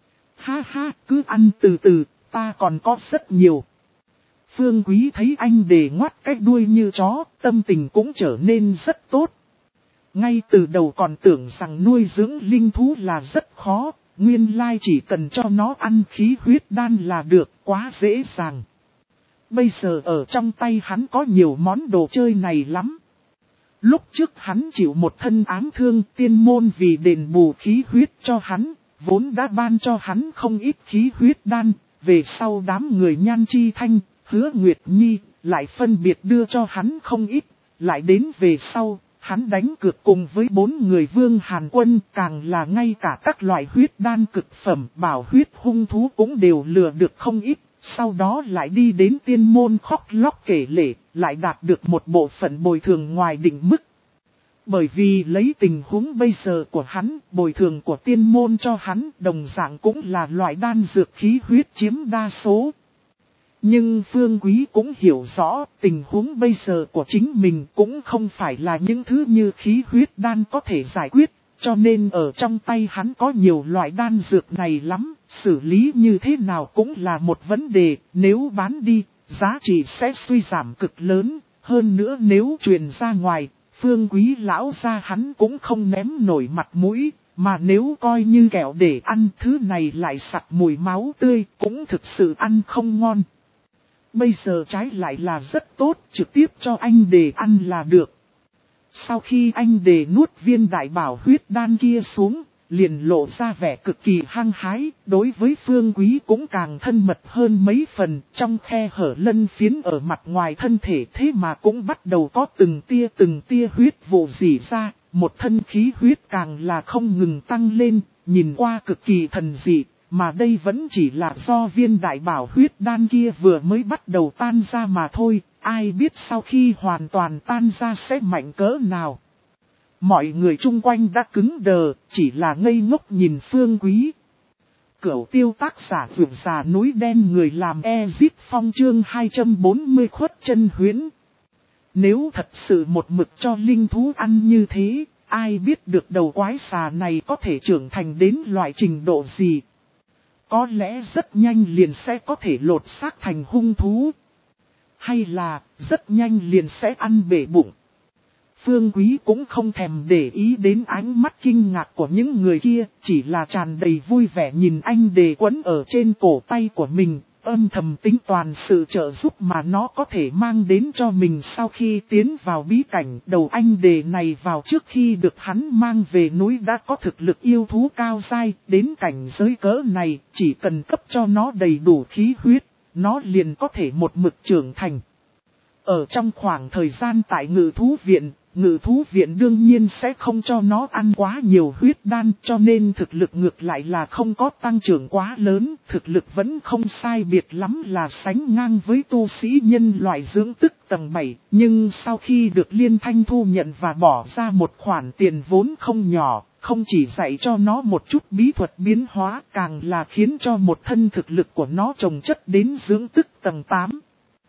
Ha ha, cứ ăn từ từ, ta còn có rất nhiều. Phương Quý thấy anh đề ngoắt cái đuôi như chó, tâm tình cũng trở nên rất tốt. Ngay từ đầu còn tưởng rằng nuôi dưỡng linh thú là rất khó, nguyên lai chỉ cần cho nó ăn khí huyết đan là được, quá dễ dàng. Bây giờ ở trong tay hắn có nhiều món đồ chơi này lắm. Lúc trước hắn chịu một thân ám thương, tiên môn vì đền bù khí huyết cho hắn, vốn đã ban cho hắn không ít khí huyết đan, về sau đám người Nhan Chi Thanh, Hứa Nguyệt Nhi, lại phân biệt đưa cho hắn không ít, lại đến về sau, hắn đánh cược cùng với bốn người Vương Hàn Quân, càng là ngay cả các loại huyết đan cực phẩm bảo huyết hung thú cũng đều lừa được không ít, sau đó lại đi đến tiên môn khóc lóc kể lể, lại đạt được một bộ phận bồi thường ngoài định mức. Bởi vì lấy tình huống bây giờ của hắn, bồi thường của tiên môn cho hắn đồng dạng cũng là loại đan dược khí huyết chiếm đa số. Nhưng Phương Quý cũng hiểu rõ tình huống bây giờ của chính mình cũng không phải là những thứ như khí huyết đan có thể giải quyết, cho nên ở trong tay hắn có nhiều loại đan dược này lắm, xử lý như thế nào cũng là một vấn đề, nếu bán đi, giá trị sẽ suy giảm cực lớn, hơn nữa nếu truyền ra ngoài, Phương Quý lão gia hắn cũng không ném nổi mặt mũi, mà nếu coi như kẹo để ăn thứ này lại sặc mùi máu tươi cũng thực sự ăn không ngon. Bây giờ trái lại là rất tốt, trực tiếp cho anh đề ăn là được. Sau khi anh đề nuốt viên đại bảo huyết đan kia xuống, liền lộ ra vẻ cực kỳ hăng hái, đối với Phương Quý cũng càng thân mật hơn mấy phần, trong khe hở lân phiến ở mặt ngoài thân thể thế mà cũng bắt đầu có từng tia từng tia huyết vụ rỉ ra, một thân khí huyết càng là không ngừng tăng lên, nhìn qua cực kỳ thần dị. Mà đây vẫn chỉ là do viên đại bảo huyết đan kia vừa mới bắt đầu tan ra mà thôi, ai biết sau khi hoàn toàn tan ra sẽ mạnh cỡ nào. Mọi người chung quanh đã cứng đờ, chỉ là ngây ngốc nhìn Phương Quý. Cửu tiêu tác giả vượt già núi đen người làm Ezip Phong chương hai trăm bốn mươi khuất chân huyễn. Nếu thật sự một mực cho linh thú ăn như thế, ai biết được đầu quái xà này có thể trưởng thành đến loại trình độ gì. Có lẽ rất nhanh liền sẽ có thể lột xác thành hung thú. Hay là rất nhanh liền sẽ ăn bể bụng. Phương Quý cũng không thèm để ý đến ánh mắt kinh ngạc của những người kia, chỉ là tràn đầy vui vẻ nhìn anh đề quấn ở trên cổ tay của mình, âm thầm tính toàn sự trợ giúp mà nó có thể mang đến cho mình sau khi tiến vào bí cảnh. Đầu anh đề này vào trước khi được hắn mang về núi đã có thực lực yêu thú cao dai, đến cảnh giới cỡ này, chỉ cần cấp cho nó đầy đủ khí huyết, nó liền có thể một mực trưởng thành. Ở trong khoảng thời gian tại ngự thú viện, ngự thú viện đương nhiên sẽ không cho nó ăn quá nhiều huyết đan, cho nên thực lực ngược lại là không có tăng trưởng quá lớn, thực lực vẫn không sai biệt lắm là sánh ngang với tu sĩ nhân loại dưỡng tức tầng bảy, nhưng sau khi được Liên Thanh thu nhận và bỏ ra một khoản tiền vốn không nhỏ, không chỉ dạy cho nó một chút bí thuật biến hóa, càng là khiến cho một thân thực lực của nó trồng chất đến dưỡng tức tầng tám.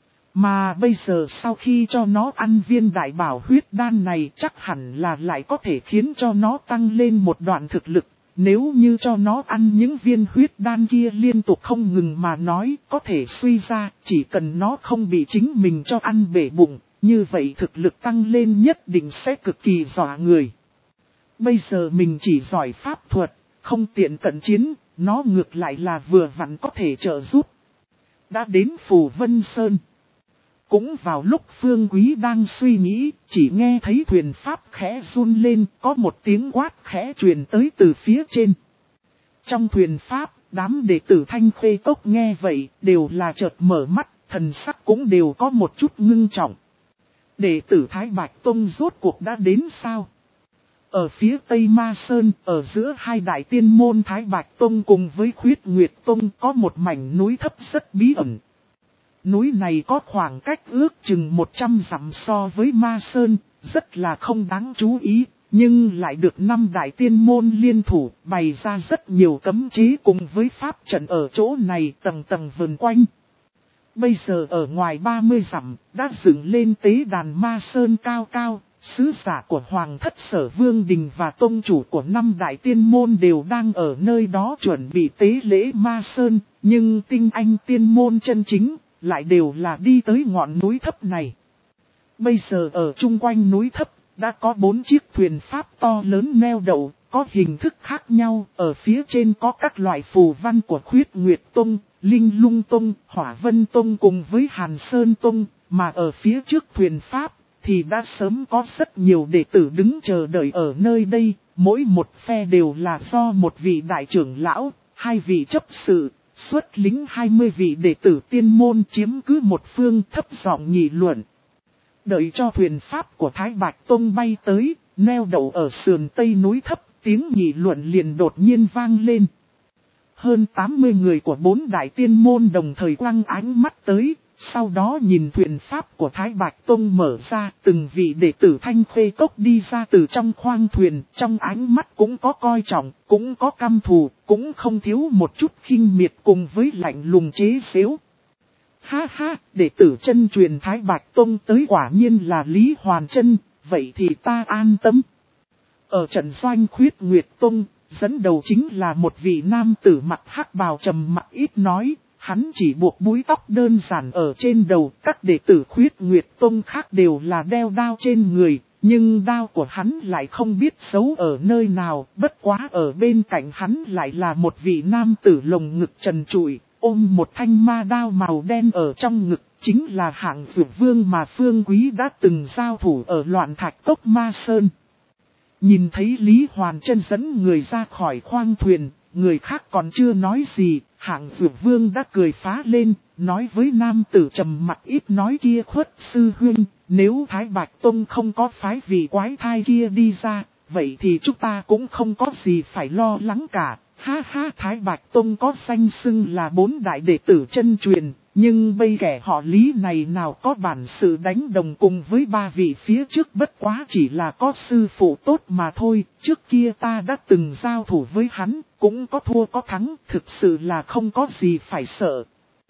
Mà bây giờ sau khi cho nó ăn viên đại bảo huyết đan này chắc hẳn là lại có thể khiến cho nó tăng lên một đoạn thực lực. Nếu như cho nó ăn những viên huyết đan kia liên tục không ngừng mà nói, có thể suy ra chỉ cần nó không bị chính mình cho ăn bể bụng, như vậy thực lực tăng lên nhất định sẽ cực kỳ dọa người. Bây giờ mình chỉ giỏi pháp thuật, không tiện cận chiến, nó ngược lại là vừa vặn có thể trợ giúp. Đã đến Phù Vân Sơn. Cũng vào lúc Phương Quý đang suy nghĩ, chỉ nghe thấy thuyền pháp khẽ run lên, có một tiếng quát khẽ truyền tới từ phía trên. Trong thuyền pháp, đám đệ tử Thanh Khê Cốc nghe vậy, đều là chợt mở mắt, thần sắc cũng đều có một chút ngưng trọng. Đệ tử Thái Bạch Tông rốt cuộc đã đến sao? Ở phía Tây Ma Sơn, ở giữa hai đại tiên môn Thái Bạch Tông cùng với Khuyết Nguyệt Tông có một mảnh núi thấp rất bí ẩn. Núi này có khoảng cách ước chừng một trăm dặm so với Ma Sơn, rất là không đáng chú ý, nhưng lại được năm đại tiên môn liên thủ bày ra rất nhiều cấm chế cùng với pháp trận ở chỗ này tầng tầng vần quanh. Bây giờ ở ngoài ba mươi dặm, đã dựng lên tế đàn Ma Sơn cao cao, sứ giả của Hoàng thất Sở Vương Đình và tông chủ của năm đại tiên môn đều đang ở nơi đó chuẩn bị tế lễ Ma Sơn, nhưng tinh anh tiên môn chân chính lại đều là đi tới ngọn núi thấp này. Bây giờ ở chung quanh núi thấp, đã có bốn chiếc thuyền pháp to lớn neo đậu, có hình thức khác nhau, ở phía trên có các loại phù văn của Khuyết Nguyệt Tông, Linh Lung Tông, Hỏa Vân Tông cùng với Hàn Sơn Tông, mà ở phía trước thuyền pháp, thì đã sớm có rất nhiều đệ tử đứng chờ đợi ở nơi đây, mỗi một phe đều là do một vị đại trưởng lão, hai vị chấp sự, xuất lính hai mươi vị đệ tử tiên môn chiếm cứ một phương thấp giọng nghị luận. Đợi cho thuyền pháp của Thái Bạch Tông bay tới, neo đậu ở sườn tây núi thấp, tiếng nghị luận liền đột nhiên vang lên. Hơn tám mươi người của bốn đại tiên môn đồng thời quăng ánh mắt tới, sau đó nhìn thuyền pháp của Thái Bạch Tông mở ra, từng vị đệ tử Thanh Khê Cốc đi ra từ trong khoang thuyền, trong ánh mắt cũng có coi trọng, cũng có căm thù, cũng không thiếu một chút khinh miệt cùng với lạnh lùng chế giễu. Ha ha, đệ tử chân truyền Thái Bạch Tông tới quả nhiên là Lý Hoàn Chân, vậy thì ta an tâm. Ở trận doanh Khuyết Nguyệt Tông, dẫn đầu chính là một vị nam tử mặc hắc bào trầm mặc ít nói, hắn chỉ buộc búi tóc đơn giản ở trên đầu, các đệ tử Khuyết Nguyệt Tông khác đều là đeo đao trên người, nhưng đao của hắn lại không biết giấu ở nơi nào, bất quá ở bên cạnh hắn lại là một vị nam tử lồng ngực trần trụi, ôm một thanh ma đao màu đen ở trong ngực, chính là hạng dược vương mà Phương Quý đã từng giao thủ ở loạn thạch cốc Ma Sơn. Nhìn thấy Lý Hoàn Chân dẫn người ra khỏi khoang thuyền, người khác còn chưa nói gì, hạng dược vương đã cười phá lên, nói với nam tử trầm mặc ít nói kia: Khuất sư huynh, nếu Thái Bạch Tông không có phái vị quái thai kia đi ra, vậy thì chúng ta cũng không có gì phải lo lắng cả. Ha ha, Thái Bạch Tông có danh xưng là bốn đại đệ tử chân truyền, nhưng bây kẻ họ Lý này nào có bản sự đánh đồng cùng với ba vị phía trước, bất quá chỉ là có sư phụ tốt mà thôi. Trước kia ta đã từng giao thủ với hắn, cũng có thua có thắng, thực sự là không có gì phải sợ.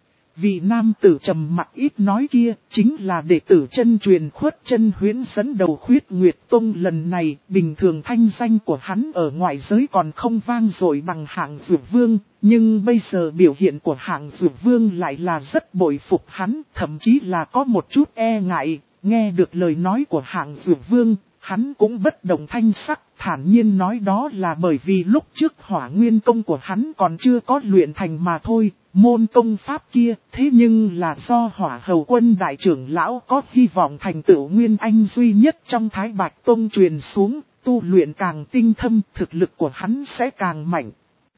Vị nam tử trầm mặc ít nói kia, chính là đệ tử chân truyền Khuất Chân Huyễn dẫn đầu Khuyết Nguyệt Tông lần này. Bình thường thanh danh của hắn ở ngoại giới còn không vang dội bằng hạng dược vương, nhưng bây giờ biểu hiện của hạng dược vương lại là rất bội phục hắn, thậm chí là có một chút e ngại. Nghe được lời nói của hạng dược vương, hắn cũng bất động thanh sắc, thản nhiên nói đó là bởi vì lúc trước Hỏa Nguyên công của hắn còn chưa có luyện thành mà thôi. Môn công pháp kia, thế nhưng là do Hỏa Hầu Quân đại trưởng lão có hy vọng thành tựu nguyên anh duy nhất trong Thái Bạch Tông truyền xuống, tu luyện càng tinh thâm, thực lực của hắn sẽ càng mạnh.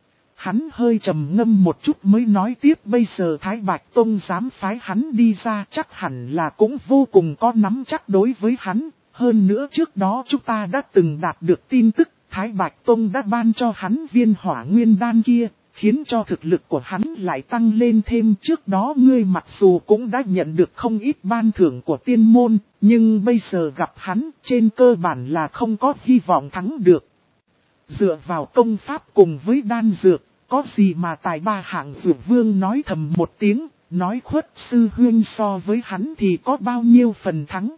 Hắn hơi trầm ngâm một chút mới nói tiếp: bây giờ Thái Bạch Tông dám phái hắn đi ra, chắc hẳn là cũng vô cùng có nắm chắc đối với hắn. Hơn nữa trước đó chúng ta đã từng đạt được tin tức, Thái Bạch Tông đã ban cho hắn viên hỏa nguyên đan kia, khiến cho thực lực của hắn lại tăng lên thêm. Trước đó ngươi mặc dù cũng đã nhận được không ít ban thưởng của tiên môn, nhưng bây giờ gặp hắn trên cơ bản là không có hy vọng thắng được. Dựa vào công pháp cùng với đan dược, có gì mà tài ba. Hạng dược vương nói thầm một tiếng, nói Khuất sư huynh so với hắn thì có bao nhiêu phần thắng.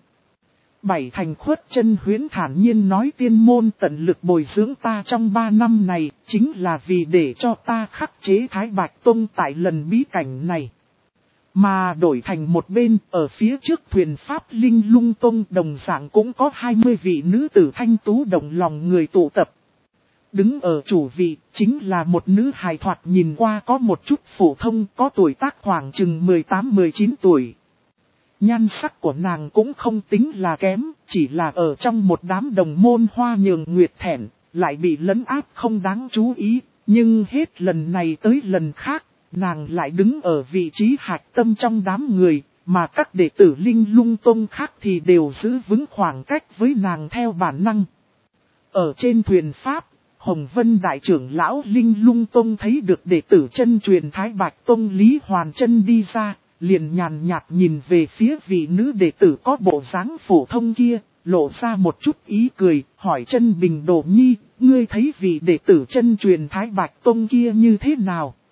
Bảy thành Khuất Chân Huyễn thản nhiên nói: tiên môn tận lực bồi dưỡng ta trong ba năm này, chính là vì để cho ta khắc chế Thái Bạch Tông tại lần bí cảnh này. Mà đổi thành một bên, ở phía trước thuyền pháp Linh Lung Tông đồng dạng cũng có hai mươi vị nữ tử thanh tú động lòng người tụ tập. Đứng ở chủ vị, chính là một nữ hài thoạt nhìn qua có một chút phổ thông, có tuổi tác khoảng chừng mười tám mười chín tuổi. Nhan sắc của nàng cũng không tính là kém, chỉ là ở trong một đám đồng môn hoa nhường nguyệt thẹn, lại bị lấn áp không đáng chú ý, nhưng hết lần này tới lần khác, nàng lại đứng ở vị trí hạch tâm trong đám người, mà các đệ tử Linh Lung Tông khác thì đều giữ vững khoảng cách với nàng theo bản năng. Ở trên thuyền Pháp, Hồng Vân Đại trưởng lão Linh Lung Tông thấy được đệ tử chân truyền Thái Bạch Tông Lý Hoàn Chân đi ra, liền nhàn nhạt nhìn về phía vị nữ đệ tử có bộ dáng phổ thông kia, lộ ra một chút ý cười, hỏi Chân Bình Đồ Nhi, ngươi thấy vị đệ tử chân truyền Thái Bạch Tông kia như thế nào?